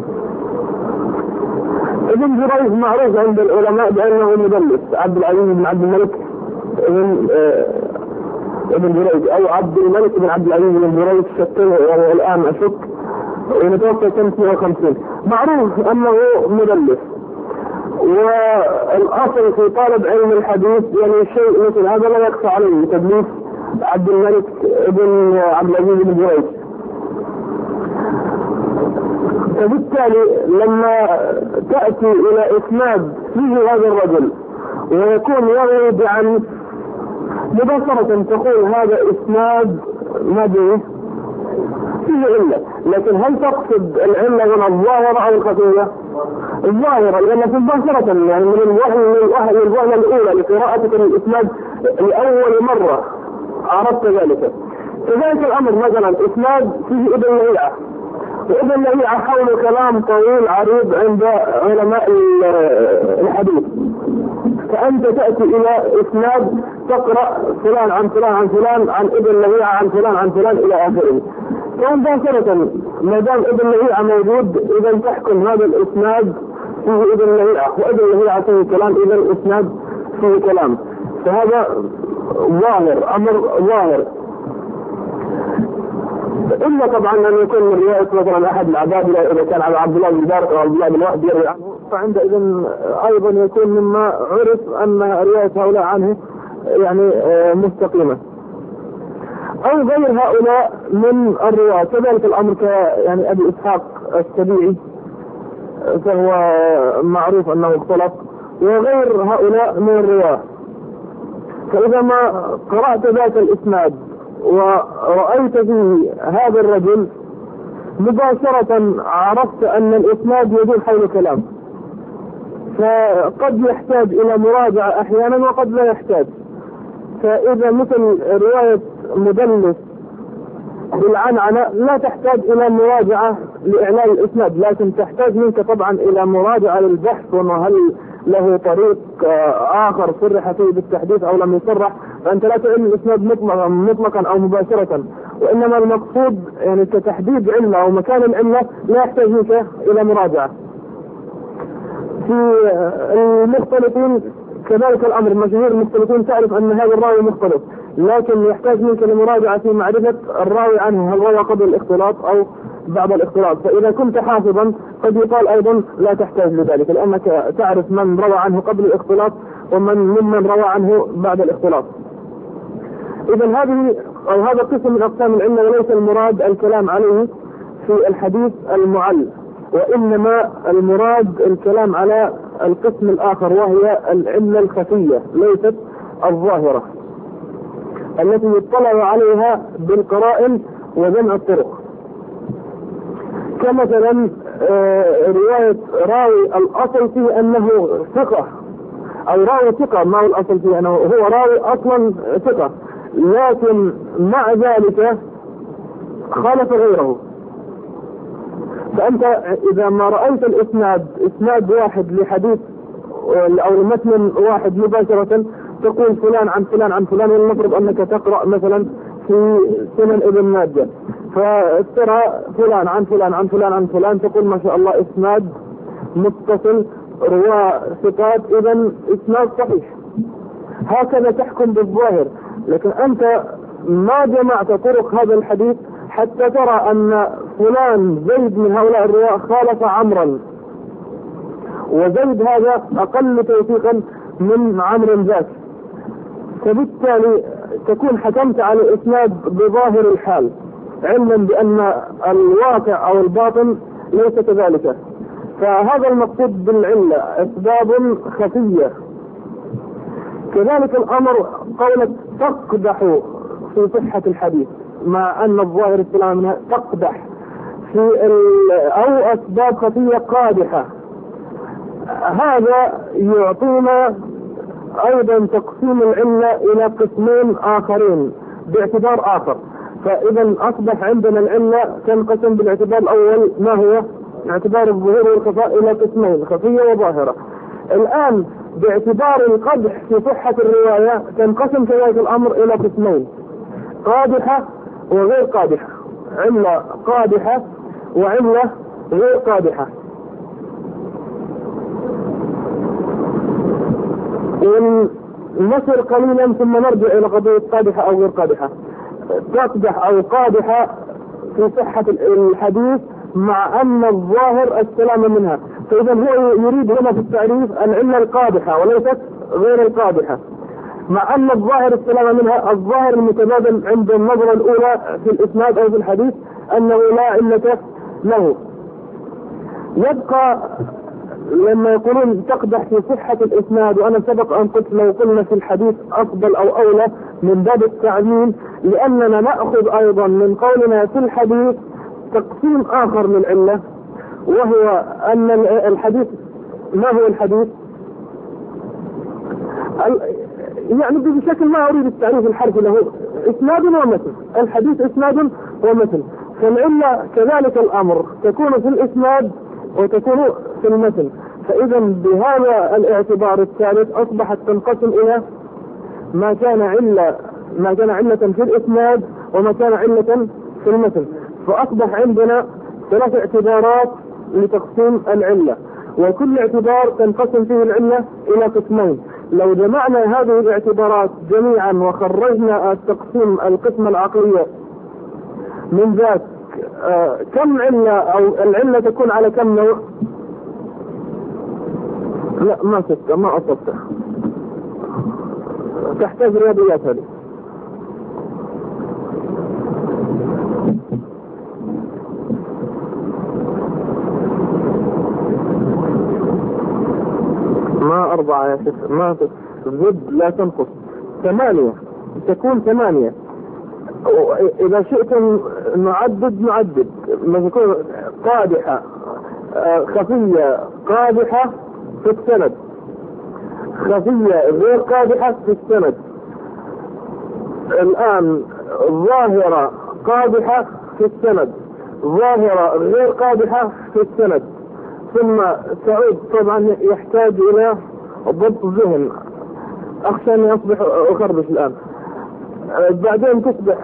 ابن جريج معروف عند العلماء بأنه مدلس. عبد العزيز بن عبد الملك ابن آه ابن جريج أو عبد الملك بن عبد العزيز بن جريج شكله، وهو الآن أشك ونتوفى سنة مئة وخمسين، معروف أنه مدلس. والأصل في طالب علم الحديث يعني شيء مثل هذا لا يخفى عليه، تدليس عبد الملك بن عبد العزيز بن جريج. فبالتالي لما تأتي إلى إسناد فيه هذا الرجل ويكون يروي عن مباشرة، تقول هذا إسناد ما به فيه علة. لكن هل تقصد العلة من الظاهرة أو الخفية؟ الظاهرة، لأن في مباشرة يعني من الوهن من الوهلة الأولى لقراءتك الإسناد لأول مرة عرفت ذلك. كذلك الأمر مثلا إسناد فيه ابن لهيعة، وابن لهيعة حول كلام طويل عريض عند علماء الحديث، فأنت تأتي إلى إسناد تقرأ فلان عن فلان عن فلان عن ابن لهيعة عن فلان عن فلان إلى آخره. فمباشرة ما دام ابن لهيعة موجود إذا تحكم هذا الإسناد فيه ابن لهيعة، وابن لهيعة فيه كلام، إذا الإسناد فيه كلام. فهذا ظاهر، أمر ظاهر. إلا طبعا أن يكون من رواية مثلا أحد العباد إذا كان على عبد الله بن مبارك أو عبد الله بن وهب يروي عنه، فعندئذ أيضا يكون مما عرف أن رواية هؤلاء عنه يعني مستقيمة، أو غير هؤلاء من الرواة. كذلك الأمر ك يعني أبي إسحاق السبيعي فهو معروف أنه اختلط، وغير هؤلاء من الرواة. فإذا ما قرأت ذات الإسناد ورأيت فيه هذا الرجل مباشرة عرفت أن الإسناد يدور حول كلام، فقد يحتاج إلى مراجعة أحيانا وقد لا يحتاج. فإذا مثل رواية مدلس بالعنعنة لا تحتاج إلى مراجعة لإعلان الإسناد، لكن تحتاج منك طبعا إلى مراجعة للبحث وهل له طريق آخر صرح فيه بالتحديث أو لم يصرح. فأنت لا تعلم الإسناد مطلقا مطلقا أو مباشرة، وإنما المقصود يعني كتحديد علة أو مكان العلة لا يحتاج منك إلى مراجعة. في المختلفين كذلك الأمر، مشهور المختلفين تعرف أن هذا الراوي مختلف، لكن يحتاج منك لمراجعة في معرفة الراوي عنه هل روى قبل الاختلاط أو بعد الاختلاط. فإذا كنت حافظا قد يقال أيضا لا تحتاج لذلك، لأنك تعرف من روى عنه قبل الاختلاط ومن ممن روى عنه بعد الاختلاط. إذا هذه أو هذا قسم من أقسام العلة، وليس المراد الكلام عليه في الحديث المعل، وإنما المراد الكلام على القسم الآخر وهي العلة الخفية ليست الظاهرة التي يطلع عليها بالقرائن وجمع الطرق، كمثلا رواية راوي الأصل فيه أنه ثقة، أو راوي ثقة، ما هو الأصل فيه أنه هو راوي أصلا ثقة، لكن مع ذلك خالف غيره. فأنت إذا ما رأيت الإسناد إسناد واحد لحديث أو متن واحد مباشرة تقول فلان عن فلان عن فلان، والمفروض أنك تقرأ مثلا في سنن ابن ماجه، فترى فلان عن فلان عن فلان عن فلان تقول ما شاء الله إسناد متصل رواة ثقات، إذا إسناد صحيح. هكذا تحكم بالظاهر، لكن أنت ما جمعت طرق هذا الحديث حتى ترى أن فلان زيد من هؤلاء الرواة خالف عمرا، وزيد هذا أقل توثيقا من عمرو ذاك، فبالتالي تكون حكمت على الإسناد بظاهر الحال علما بأن الواقع أو الباطن ليس كذلك. فهذا المقصود بالعلة، أسباب خفية. كذلك الأمر قولة تقدح في صحة الحديث، مع أن الظاهر السلام منها تقدح في أو أسباب خفية قادحة، هذا يعطينا أيضا تقسيم العلة إلى قسمين آخرين باعتبار آخر. فإذا أصبح عندنا العلة تنقسم بالاعتبار الأول ما هو اعتبار الظهور والخفاء إلى قسمين، خفية وظاهرة. الآن باعتبار القدح في صحة الرواية تنقسم كذلك الأمر إلى قسمين، قادحة وغير قادحة، علة قادحة وعلة غير قادحة. ونسر قليلا ثم نرجع إلى قضية قادحة أو غير قادحة. تقدح أو قادحة في صحة الحديث مع أن الظاهر السلام منها، فإذا هو يريد هنا في التعريف العلة القادحة وليست غير القادحة، مع أن الظاهر السلام منها الظاهر المتبادل عند النظرة الأولى في الإسناد أو في الحديث أنه لا علة له. يبقى لما يقولون تقدح في صحة الإسناد، وأنا سبق أن قلت لو قلنا في الحديث أفضل أو أولى من باب التعليل، لأننا نأخذ أيضا من قولنا في الحديث تقسيم آخر للعلة، وهو أن الحديث ما هو الحديث؟ يعني بشكل ما أريد التعريف الحرفي له إسناد ومثل، الحديث إسناد ومثل، فالعلة كذلك الأمر تكون في الإسناد وتكون في المثل. فإذا بهذا الاعتبار الثالث أصبحت تنقسم إلى ما كان علة ما كان علة في الإسناد وما كان علة في المثل، فأصبح عندنا ثلاث اعتبارات لتقسيم العلة، وكل اعتبار تنقسم فيه العلة إلى قسمين. لو جمعنا هذه الاعتبارات جميعا وخرجنا التقسيم القسم العقلية من ذات آه كم علة أو العلة تكون على كم نوع؟ لا ما ستة، ما أصبت، تحتاج رياضيات هذه. ما أربعة يا شيخ، ما تزد لا تنقص، ثمانية تكون ثمانية. إذا شئتم نعدد نعدد، ما تكون قادحة خفية قادحة في السند، خفية غير قادحة في السند. الآن ظاهرة قادحة في السند، ظاهرة غير قادحة في السند، ثم تعود طبعا يحتاج إلى ضبط الذهن، أخشى أن يصبح أخربش الآن، بعدين تصبح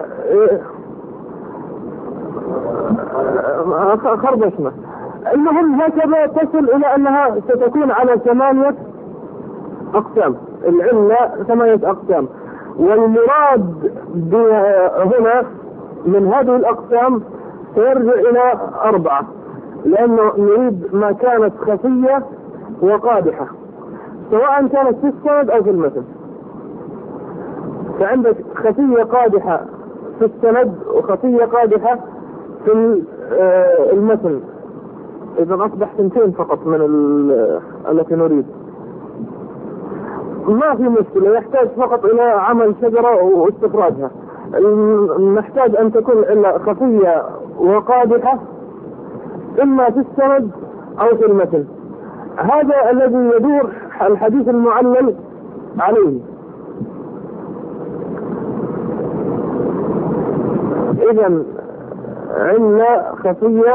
خربشنا. المهم هكذا تصل إلى أنها ستكون على ثمانية أقسام، العلة ثمانية أقسام، والمراد هنا من هذه الأقسام سيرجع إلى أربعة، لأنه نريد ما كانت خفية وقادحة سواء كانت في السند أو في المتن. فعندك خفية قادحة في السند وخفية قادحة في المتن، إذا أصبح سنتين فقط من التي نريد، ما في مشكلة، يحتاج فقط إلى عمل شجرة واستخراجها. نحتاج أن تكون إلا خفية وقادحة إما في السند أو في المتن. هذا الذي يدور الحديث المعلل عليه. إذن علة خفية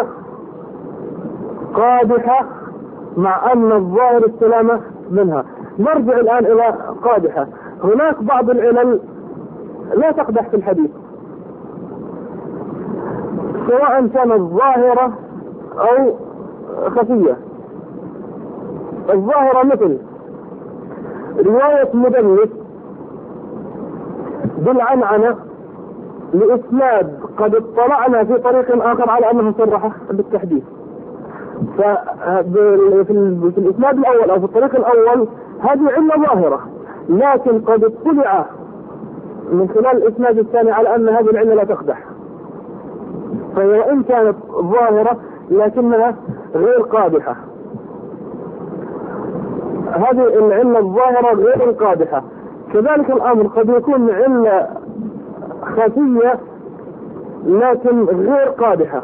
قادحة مع أن الظاهر السلامة منها. نرجع الآن إلى قادحة. هناك بعض العلل لا تقدح في الحديث، سواء كانت ظاهرة أو خفية. الظاهرة مثل رواية مدلس بالعنعنة لإسناد قد اطلعنا في طريق آخر على أنه صرح بالتحديث. ففي الإسناد الأول أو في الطريق الأول هذه علة ظاهرة، لكن قد اطلع من خلال الإسناد الثاني على أن هذه العلة لا تقدح، فهي وإن كانت ظاهرة لكنها غير قادحة. هذه العلة الظاهرة غير القادحة. كذلك الأمر قد يكون علة خفية لكن غير قادحة،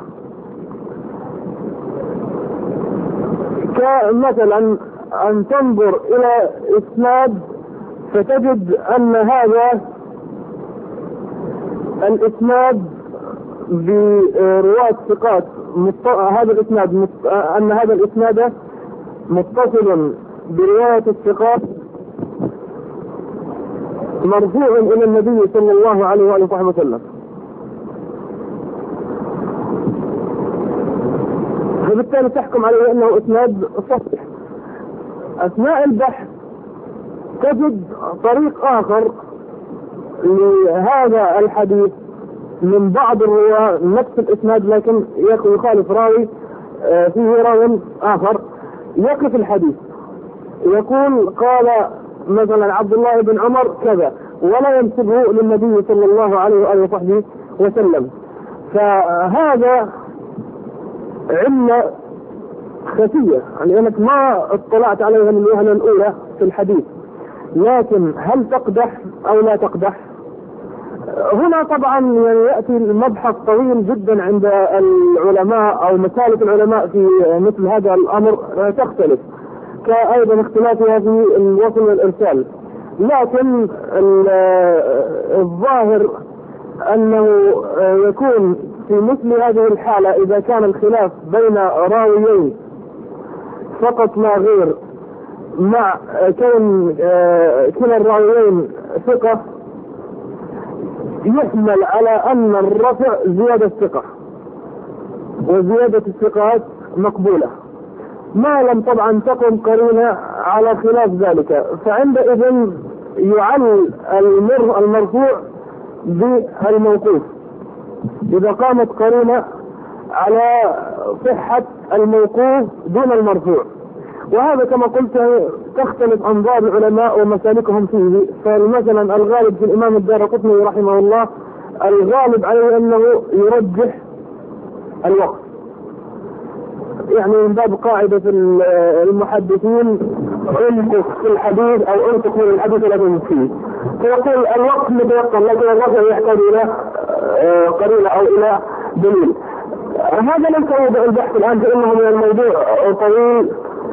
كمثلا أن تنظر إلى إسناد فتجد أن هذا الإسناد برواة ثقات مط... هذا الإسناد مط... أن هذا الإسناد متصل برواية الثقات مرفوع إلى النبي صلى الله عليه وآله وسلم، فبالتالي تحكم عليه أنه إسناد صحيح. أثناء البحث تجد طريق آخر لهذا الحديث من بعض الرواة نفس الإسناد لكن يخالف راوي فيه راوي آخر يقف الحديث يقول قال مثلا عبد الله بن عمر كذا ولا ينسبه للنبي صلى الله عليه وآله وصحبه وسلم. فهذا علة خفية يعني أنك ما اطلعت عليها من الوهلة الأولى في الحديث، لكن هل تقدح أو لا تقدح؟ هنا طبعا يعني يأتي المبحث طويل جدا عند العلماء أو مسالك العلماء في مثل هذا الأمر تختلف، كأيضا اختلافها في الوصل والإرسال. لكن الظاهر أنه يكون في مثل هذه الحالة إذا كان الخلاف بين راويين فقط لا غير مع كون كلا الراويين ثقة، يحمل على أن الرفع زيادة الثقة وزيادة الثقات مقبولة، ما لم طبعا تقم قرينة على خلاف ذلك، فعندئذ يعل المرفوع بالموقوف إذا قامت قرينة على صحة الموقوف دون المرفوع. وهذا كما قلت تختلف أنظار العلماء ومسالكهم فيه. فمثلا الغالب في الإمام الدارقطني رحمه الله الغالب عليه أنه يرجح الوقت، يعني من باب قاعدة المحدثين انقص في الحديث أو انقص من الحديث الذي فيه، فيقول الوقت متيقن لكن الرفع يحتاج إلى قرينة أو إلى دليل. هذا ليس موضوع البحث الآن فإنه من الموضوع طويل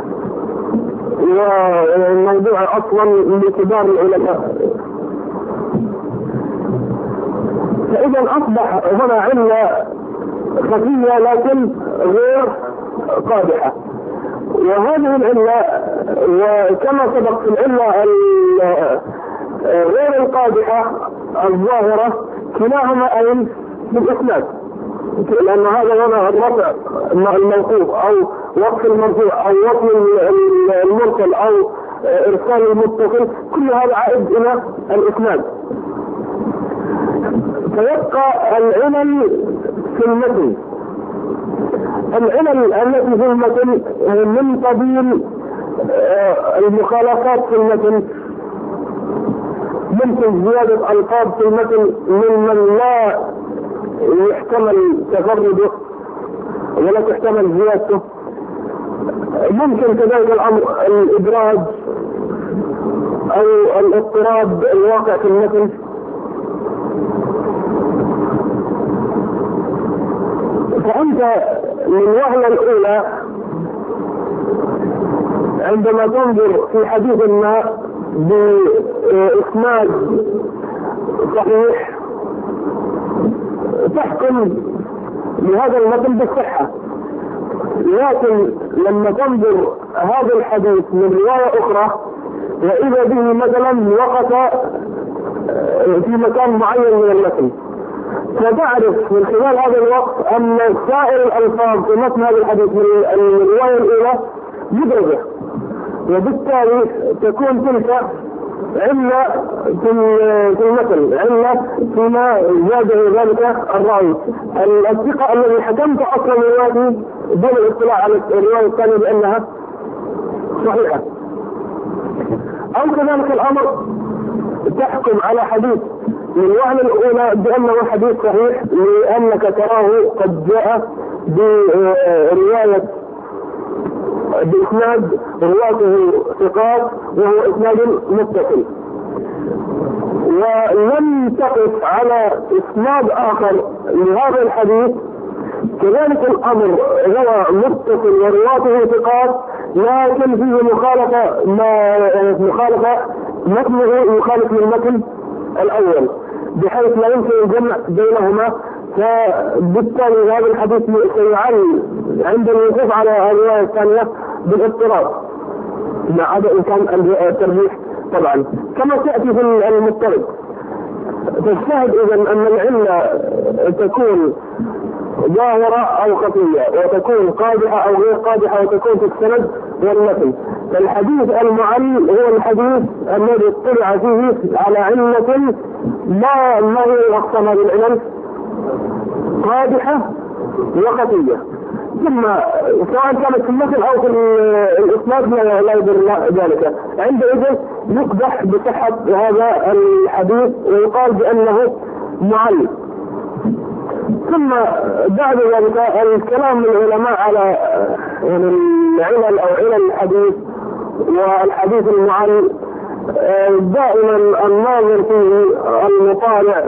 والموضوع أصلا لكبار العلماء. فإذا أصبح هنا علة خفية لكن غير قادحة، وهذه العلة وكما سبق في العلة غير القادحة الظاهرة كلاهما أين في الإسناد، لأن هذا هنا الرفع الموقوف أو وقف المرفوع أو وقف المرسل أو إرسال المتصل كل هذا عائد إلى الإسناد. فيبقى العلل في المتن. العلل التي في المتن من قبيل المخالفات في المتن، ممكن زيادة ألفاظ في المتن ممن لا يحتمل تفرده ولا تحتمل زيادته، ممكن كذلك الأمر الإدراج أو الاضطراب الواقع في المتن. فأنت من وهلة الأولى عندما تنظر في حديث ما بإسناد صحيح تحكم لهذا المتن بالصحة، لكن لما تنظر هذا الحديث من رواية أخرى وإذا به مثلا وقف في مكان معين من المتن، فتعرف من خلال هذا الوقت أن سائر الألفاظ في متن هذا الحديث من الرواية الأولى مدرجة، وبالتالي تكون تلك علة في المثل، علة فيما زاده ذلك الراوي الثقة الذي حكمت أصلا روايته دون الاطلاع على الرواية الثانية بأنها صحيحة. أو كذلك الأمر تحكم على حديث من وهلة الأولى بأنه حديث صحيح لأنك تراه قد جاء برواية بإسناد رواته ثقات وهو إسناد متصل، ولم تقف على إسناد آخر لهذا الحديث كذلك الأمر هو متصل ورواته ثقات لكن فيه مخالفة ما مخالفة متنه يخالف للمتن الأول بحيث لا يمكن الجمع بينهما، فبالتالي هذا الحديث سيعل عند الوقوف على الرواية الثانية بالاضطراب مع عدم إمكان الترجيح طبعا كما تأتي في المضطرب. فالشاهد إذن أن العلة تكون ظاهرة أو خفية وتكون قادحة أو غير قادحة وتكون في السند والمتن. فالحديث المعل هو الحديث الذي اطلع فيه على علة ما ما هي الأقسام هذه العلل قادحة وخفية، ثم سواء كانت في المتن أو في الإسناد لا يدر ذلك، عندئذ يقدح بصحة هذا الحديث ويقال بأنه معل. ثم بعد ذلك الكلام من العلماء على العلل أو علل الحديث والحديث المعل دائما الناظر فيه المطالع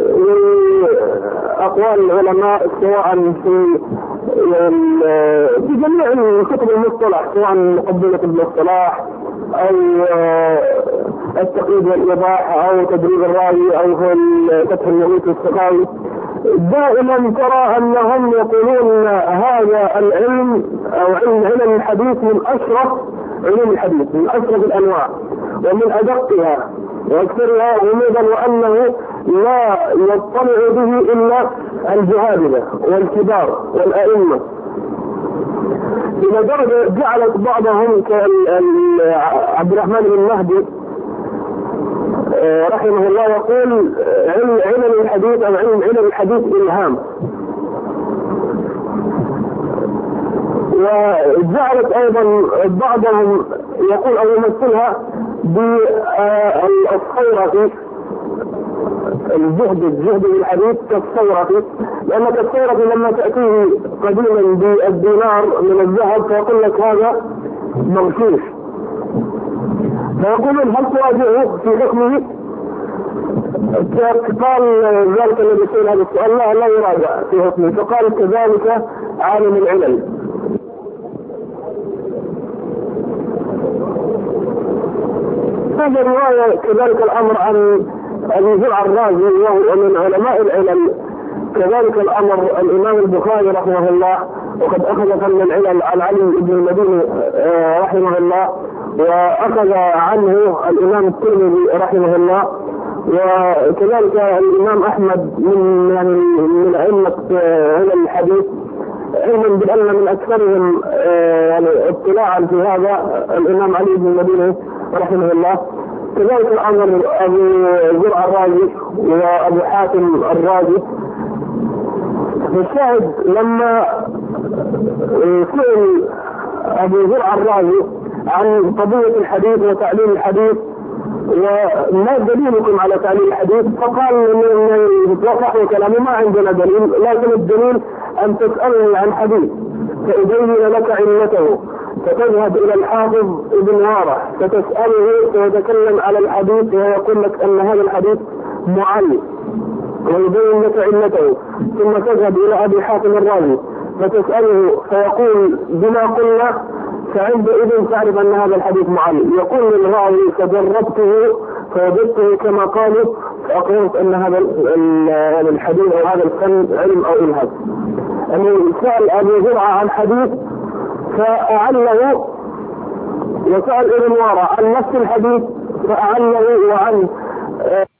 لأقوال العلماء سواء في في جميع كتب المصطلح سواء مقدمة المصطلح أو التقييد والإيضاح أو تدريب الراوي أو في فتح المغيث السخاوي، دائما ترى أنهم يقولون هذا العلم أو علم علم الحديث من أشرف علم الحديث، من أشرف الأنواع ومن أدقها وأكثرها غموضا، وأنه لا يطلع به إلا الجهابذة والكبار والأئمة، إلى درجة جعلت بعضهم كعبد الرحمن بن مهدي رحمه الله يقول علم علم الحديث أو علم علم الحديث إلهام، وجعلت أيضا بعضهم يقول أو يمثلها بالصيرفي الزهد الزهد بالحديث كالصيرفي، لأن الصيرفي لما تأتيه قديما بالدينار من الذهب فيقول لك هذا مغشوش، فيقولون هل تراجعه في حكمه؟ قال ذلك الذي سئل هذا السؤال لا لا يراجع في حكمه، فقال كذلك عالم العلل. هذا رواية كذلك الأمر عن أبي زرع الرازي وهو من علماء العلل، كذلك الأمر الإمام البخاري رحمه الله وقد أخذ فن العلل عن علي بن المديني رحمه الله، وأخذ عنه الإمام الترمذي رحمه الله، وكذلك الإمام أحمد من يعني من أئمة علم الحديث، علما بأن من أكثرهم يعني اطلاعا في هذا الإمام علي بن المديني رحمه الله. كذلك الأمر أبو زرع الرازي وأبو حاتم الرازي. الشاهد لما سئل أبو زرع الرازي عن قضية الحديث وتعليم الحديث وما دليلكم على تعليم الحديث، فقال صحوا كلامه ما عندنا دليل، لكن الدليل أن تسألني عن حديث فأبين لك علته فتذهب إلى الحافظ ابن وارح فتسأله فيتكلم على الحديث ويقول لك أن هذا الحديث معل ويبين لك علته. ثم تذهب إلى أبي حاتم الرازي فتسأله فيقول بما قلنا، فعندئذ تعرف أن هذا الحديث معل. يقول للراوي فجربته فوجدته كما قالوا فأقررت أن هذا الحديث أو هذا الفن علم أو إلهام. أنه سأل أبي زرعة عن حديث فأعله، وسأل ابن وارع عن نفس الحديث فأعله وعن